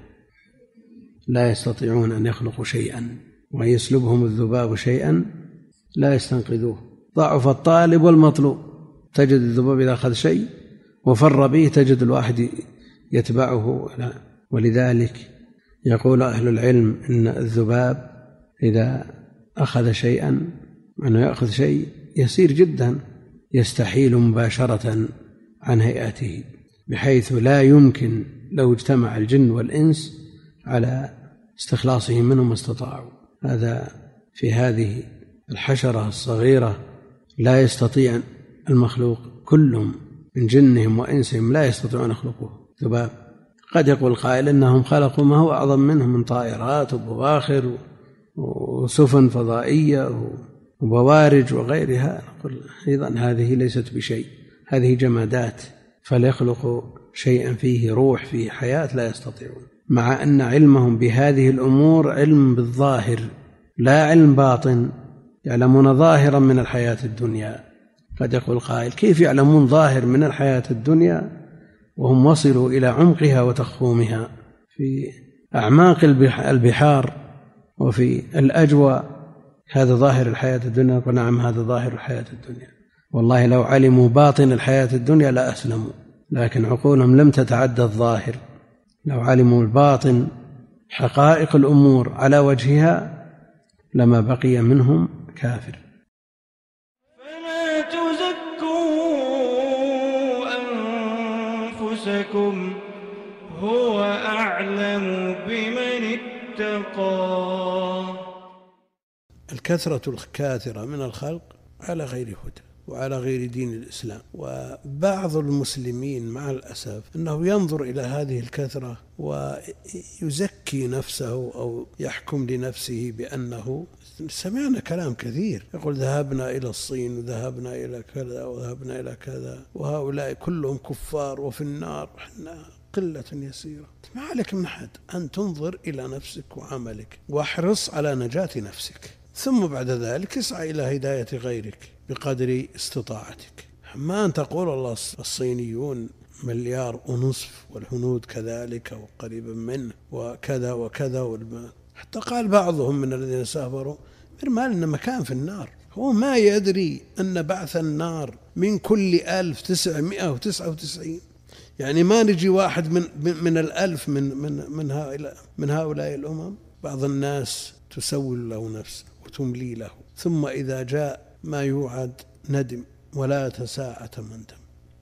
Speaker 2: لا يستطيعون أن يخلقوا شيئا، وأن يسلبهم الذباب شيئا لا يستنقذوه. ضعف الطالب والمطلوب، تجد الذباب إذا أخذ شيء وفر به تجد الواحد يتبعه. ولذلك يقول أهل العلم إن الذباب إذا أخذ شيئا، أنه يأخذ شيء يسير جدا، يستحيل مباشرة عن هيئته، بحيث لا يمكن لو اجتمع الجن والإنس على استخلاصه منه ما استطاعوا. هذا في هذه الحشرة الصغيرة لا يستطيع المخلوق كلهم من جنهم وإنسهم لا يستطيعون يخلقوه ذباب. قد يقول قائل إنهم خلقوا ما هو أعظم منهم من طائرات وبواخر وسفن فضائية وبوارج وغيرها. نقول أيضا هذه ليست بشيء، هذه جمادات، فليخلقوا شيئا فيه روح فيه حياة لا يستطيعون، مع أن علمهم بهذه الأمور علم بالظاهر لا علم باطن، يعلمون ظاهرا من الحياة الدنيا. قد يقول قائل كيف يعلمون ظاهر من الحياة الدنيا وهم وصلوا إلى عمقها وتخومها في أعماق البحار وفي الأجواء؟ هذا ظاهر الحياة الدنيا. ونعم هذا ظاهر الحياة الدنيا. والله لو علموا باطن الحياة الدنيا لا أسلموا، لكن عقولهم لم تتعدى الظاهر. لو علموا الباطن حقائق الأمور على وجهها لما بقي منهم كافر.
Speaker 7: فلا تزكوا أنفسكم هو أعلم بمن اتقى.
Speaker 2: الكثرة الكاثرة من الخلق على غير هدى وعلى غير دين الإسلام. وبعض المسلمين مع الأسف أنه ينظر إلى هذه الكثرة ويزكي نفسه أو يحكم لنفسه بأنه، سمعنا كلام كثير يقول ذهبنا إلى الصين وذهبنا إلى كذا وذهبنا إلى كذا وهؤلاء كلهم كفار وفي النار وحنا قلة يسيرة. ما عليك من أحد أن تنظر إلى نفسك وعملك واحرص على نجاة نفسك، ثم بعد ذلك اسعى إلى هداية غيرك بقدر استطاعتك. ما أن تقول الله الصينيون مليار ونصف والهنود كذلك وقريبا منه وكذا وكذا، حتى قال بعضهم من الذين سافروا ما لنا مكان في النار. هو ما يدري أن بعث النار من كل ألف تسعمائة وتسعة وتسعين، يعني ما نجي واحد من من الألف من من من هؤلاء من هؤلاء الأمم. بعض الناس تسول له نفسه وتملي له، ثم إذا جاء ما يوعد ندم ولا تساءة مندم.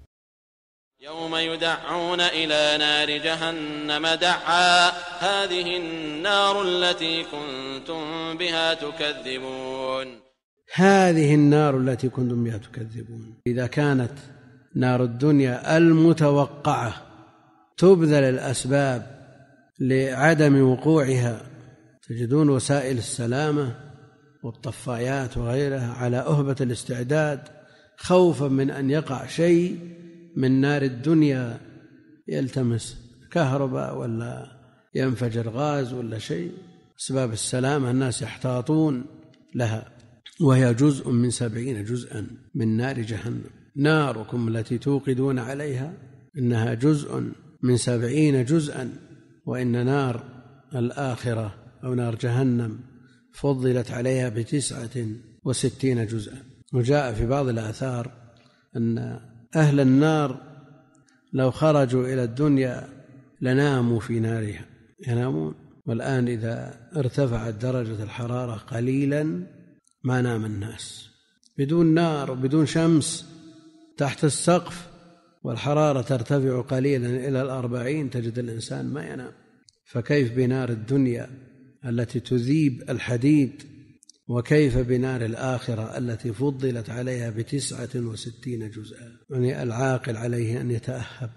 Speaker 11: يوم يدعون إلى نار جهنم دعا هذه النار التي كنتم بها تكذبون.
Speaker 2: هذه النار التي كنتم بها تكذبون. إذا كانت نار الدنيا المتوقعة تبذل الأسباب لعدم وقوعها، تجدون وسائل السلامة والطفايات وغيرها على أهبة الاستعداد خوفا من أن يقع شيء من نار الدنيا، يلتمس كهرباء ولا ينفجر غاز ولا شيء. أسباب السلامة الناس يحتاطون لها، وهي جزء من سبعين جزءا من نار جهنم. ناركم التي توقدون عليها إنها جزء من سبعين جزءا، وإن نار الآخرة أو نار جهنم فضلت عليها بتسعة وستين جزءا. وجاء في بعض الآثار أن أهل النار لو خرجوا إلى الدنيا لناموا في نارها، ينامون. والآن إذا ارتفعت درجة الحرارة قليلا ما نام الناس، بدون نار وبدون شمس تحت السقف والحرارة ترتفع قليلا إلى الأربعين تجد الإنسان ما ينام. فكيف بنار الدنيا التي تذيب الحديد، وكيف بنار الآخرة التي فضلت عليها بتسعة وستين جزءا. يعني العاقل عليه أن يتأهب.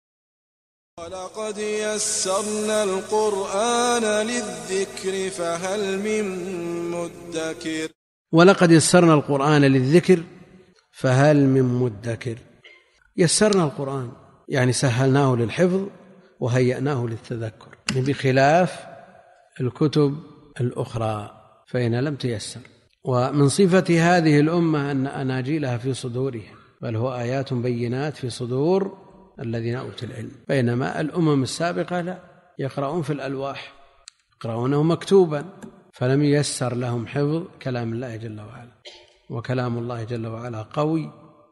Speaker 7: ولقد يسرنا القرآن للذكر فهل من مدكر.
Speaker 2: ولقد يسرنا القرآن للذكر فهل من مدكر. يسرنا القرآن يعني سهلناه للحفظ وهيأناه للتذكر، بخلاف الكتب الأخرى فإن لم تيسر. ومن صفة هذه الأمة أن أناجيلها في صدورها، بل هو آيات بينات في صدور الذين أوتوا العلم، بينما الأمم السابقة لا، يقرؤون في الألواح، يقرؤونه مكتوبا، فلم ييسر لهم حفظ كلام الله جل وعلا. وكلام الله جل وعلا قوي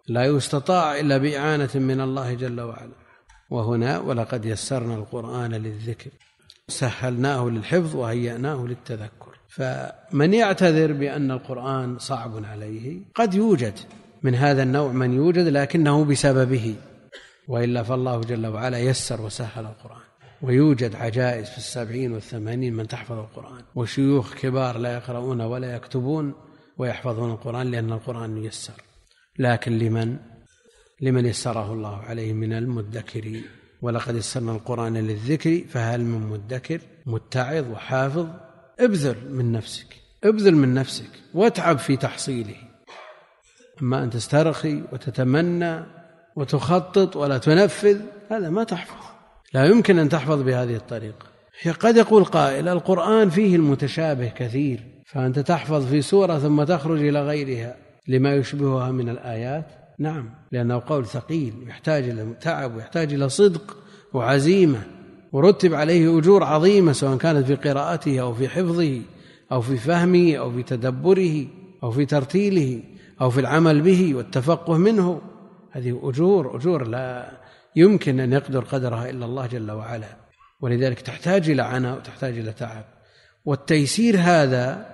Speaker 2: لا يستطاع إلا بإعانة من الله جل وعلا. وهنا ولقد يسرنا القرآن للذكر سهلناه للحفظ وهيأناه للتذكر. فمن يعتذر بأن القرآن صعب عليه قد يوجد من هذا النوع من يوجد لكنه بسببه، وإلا فالله جل وعلا يسر وسهل القرآن. ويوجد عجائز في السبعين والثمانين من تحفظ القرآن، وشيوخ كبار لا يقرؤون ولا يكتبون ويحفظون القرآن لأن القرآن ييسر. لكن لمن لمن يسره الله عليه من المدكرين. ولقد يسرنا القرآن للذكر فهل من مدكر متعظ وحافظ. ابذل من نفسك ابذل من نفسك واتعب في تحصيله. أما أن تسترخي وتتمنى وتخطط ولا تنفذ هذا ما تحفظ، لا يمكن أن تحفظ بهذه الطريقة. قد يقول قائل القرآن فيه المتشابه كثير، فأنت تحفظ في سورة ثم تخرج إلى غيرها لما يشبهها من الآيات. نعم، لأنه قول ثقيل يحتاج إلى تعب ويحتاج إلى صدق وعزيمة، ورتب عليه أجور عظيمة سواء كانت في قراءته أو في حفظه أو في فهمه أو في تدبره أو في ترتيله أو في العمل به والتفقه منه. هذه أجور أجور لا يمكن أن يقدر قدرها إلا الله جل وعلا، ولذلك تحتاج إلى عناء وتحتاج إلى تعب. والتيسير هذا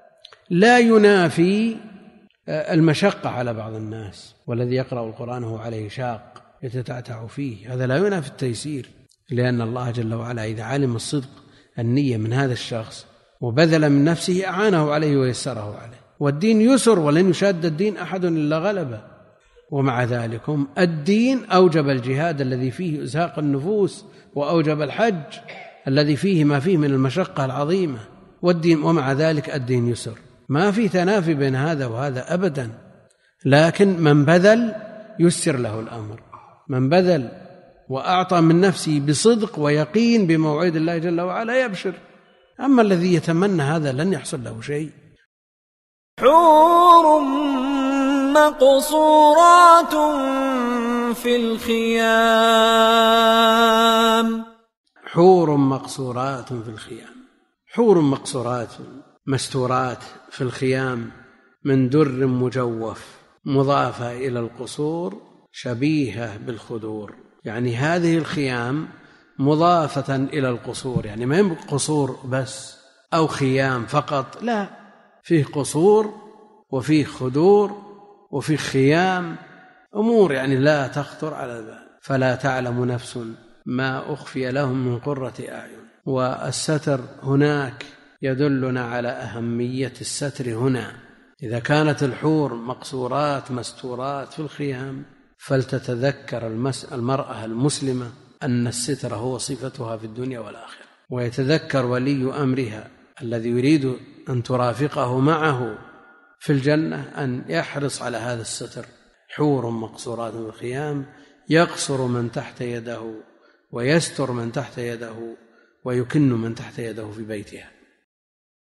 Speaker 2: لا ينافي المشقة على بعض الناس، والذي يقرأ القرآن هو عليه شاق يتتعتع فيه، هذا لا ينافي التيسير، لأن الله جل وعلا إذا علم الصدق النية من هذا الشخص وبذل من نفسه أعانه عليه ويسره عليه. والدين يسر ولن يشاد الدين أحد إلا غلبه. ومع ذلك الدين أوجب الجهاد الذي فيه إزهاق النفوس، وأوجب الحج الذي فيه ما فيه من المشقة العظيمة، والدين ومع ذلك الدين يسر، ما في تنافي بين هذا وهذا أبدا. لكن من بذل يسر له الأمر، من بذل وأعطى من نفسه بصدق ويقين بموعد الله جل وعلا يبشر. أما الذي يتمنى هذا لن يحصل له شيء.
Speaker 1: حور مقصورات في الخيام.
Speaker 2: حور مقصورات في الخيام، حور مقصورات مستورات في الخيام من در مجوف، مضافة إلى القصور شبيهة بالخدور. يعني هذه الخيام مضافة إلى القصور، يعني ما يبقى قصور بس أو خيام فقط، لا، فيه قصور وفيه خدور وفيه خيام، أمور يعني لا تخطر على البال. فلا تعلم نفس ما أخفي لهم من قرة أعين. والستر هناك يدلنا على أهمية الستر هنا. إذا كانت الحور مقصورات مستورات في الخيام فلتتذكر المرأة المسلمة أن الستر هو صفتها في الدنيا والآخرة، ويتذكر ولي أمرها الذي يريد أن ترافقه معه في الجنة أن يحرص على هذا الستر. حور مقصورات في الخيام يقصر من تحت يده ويستر من تحت يده ويكن من تحت يده في بيتها.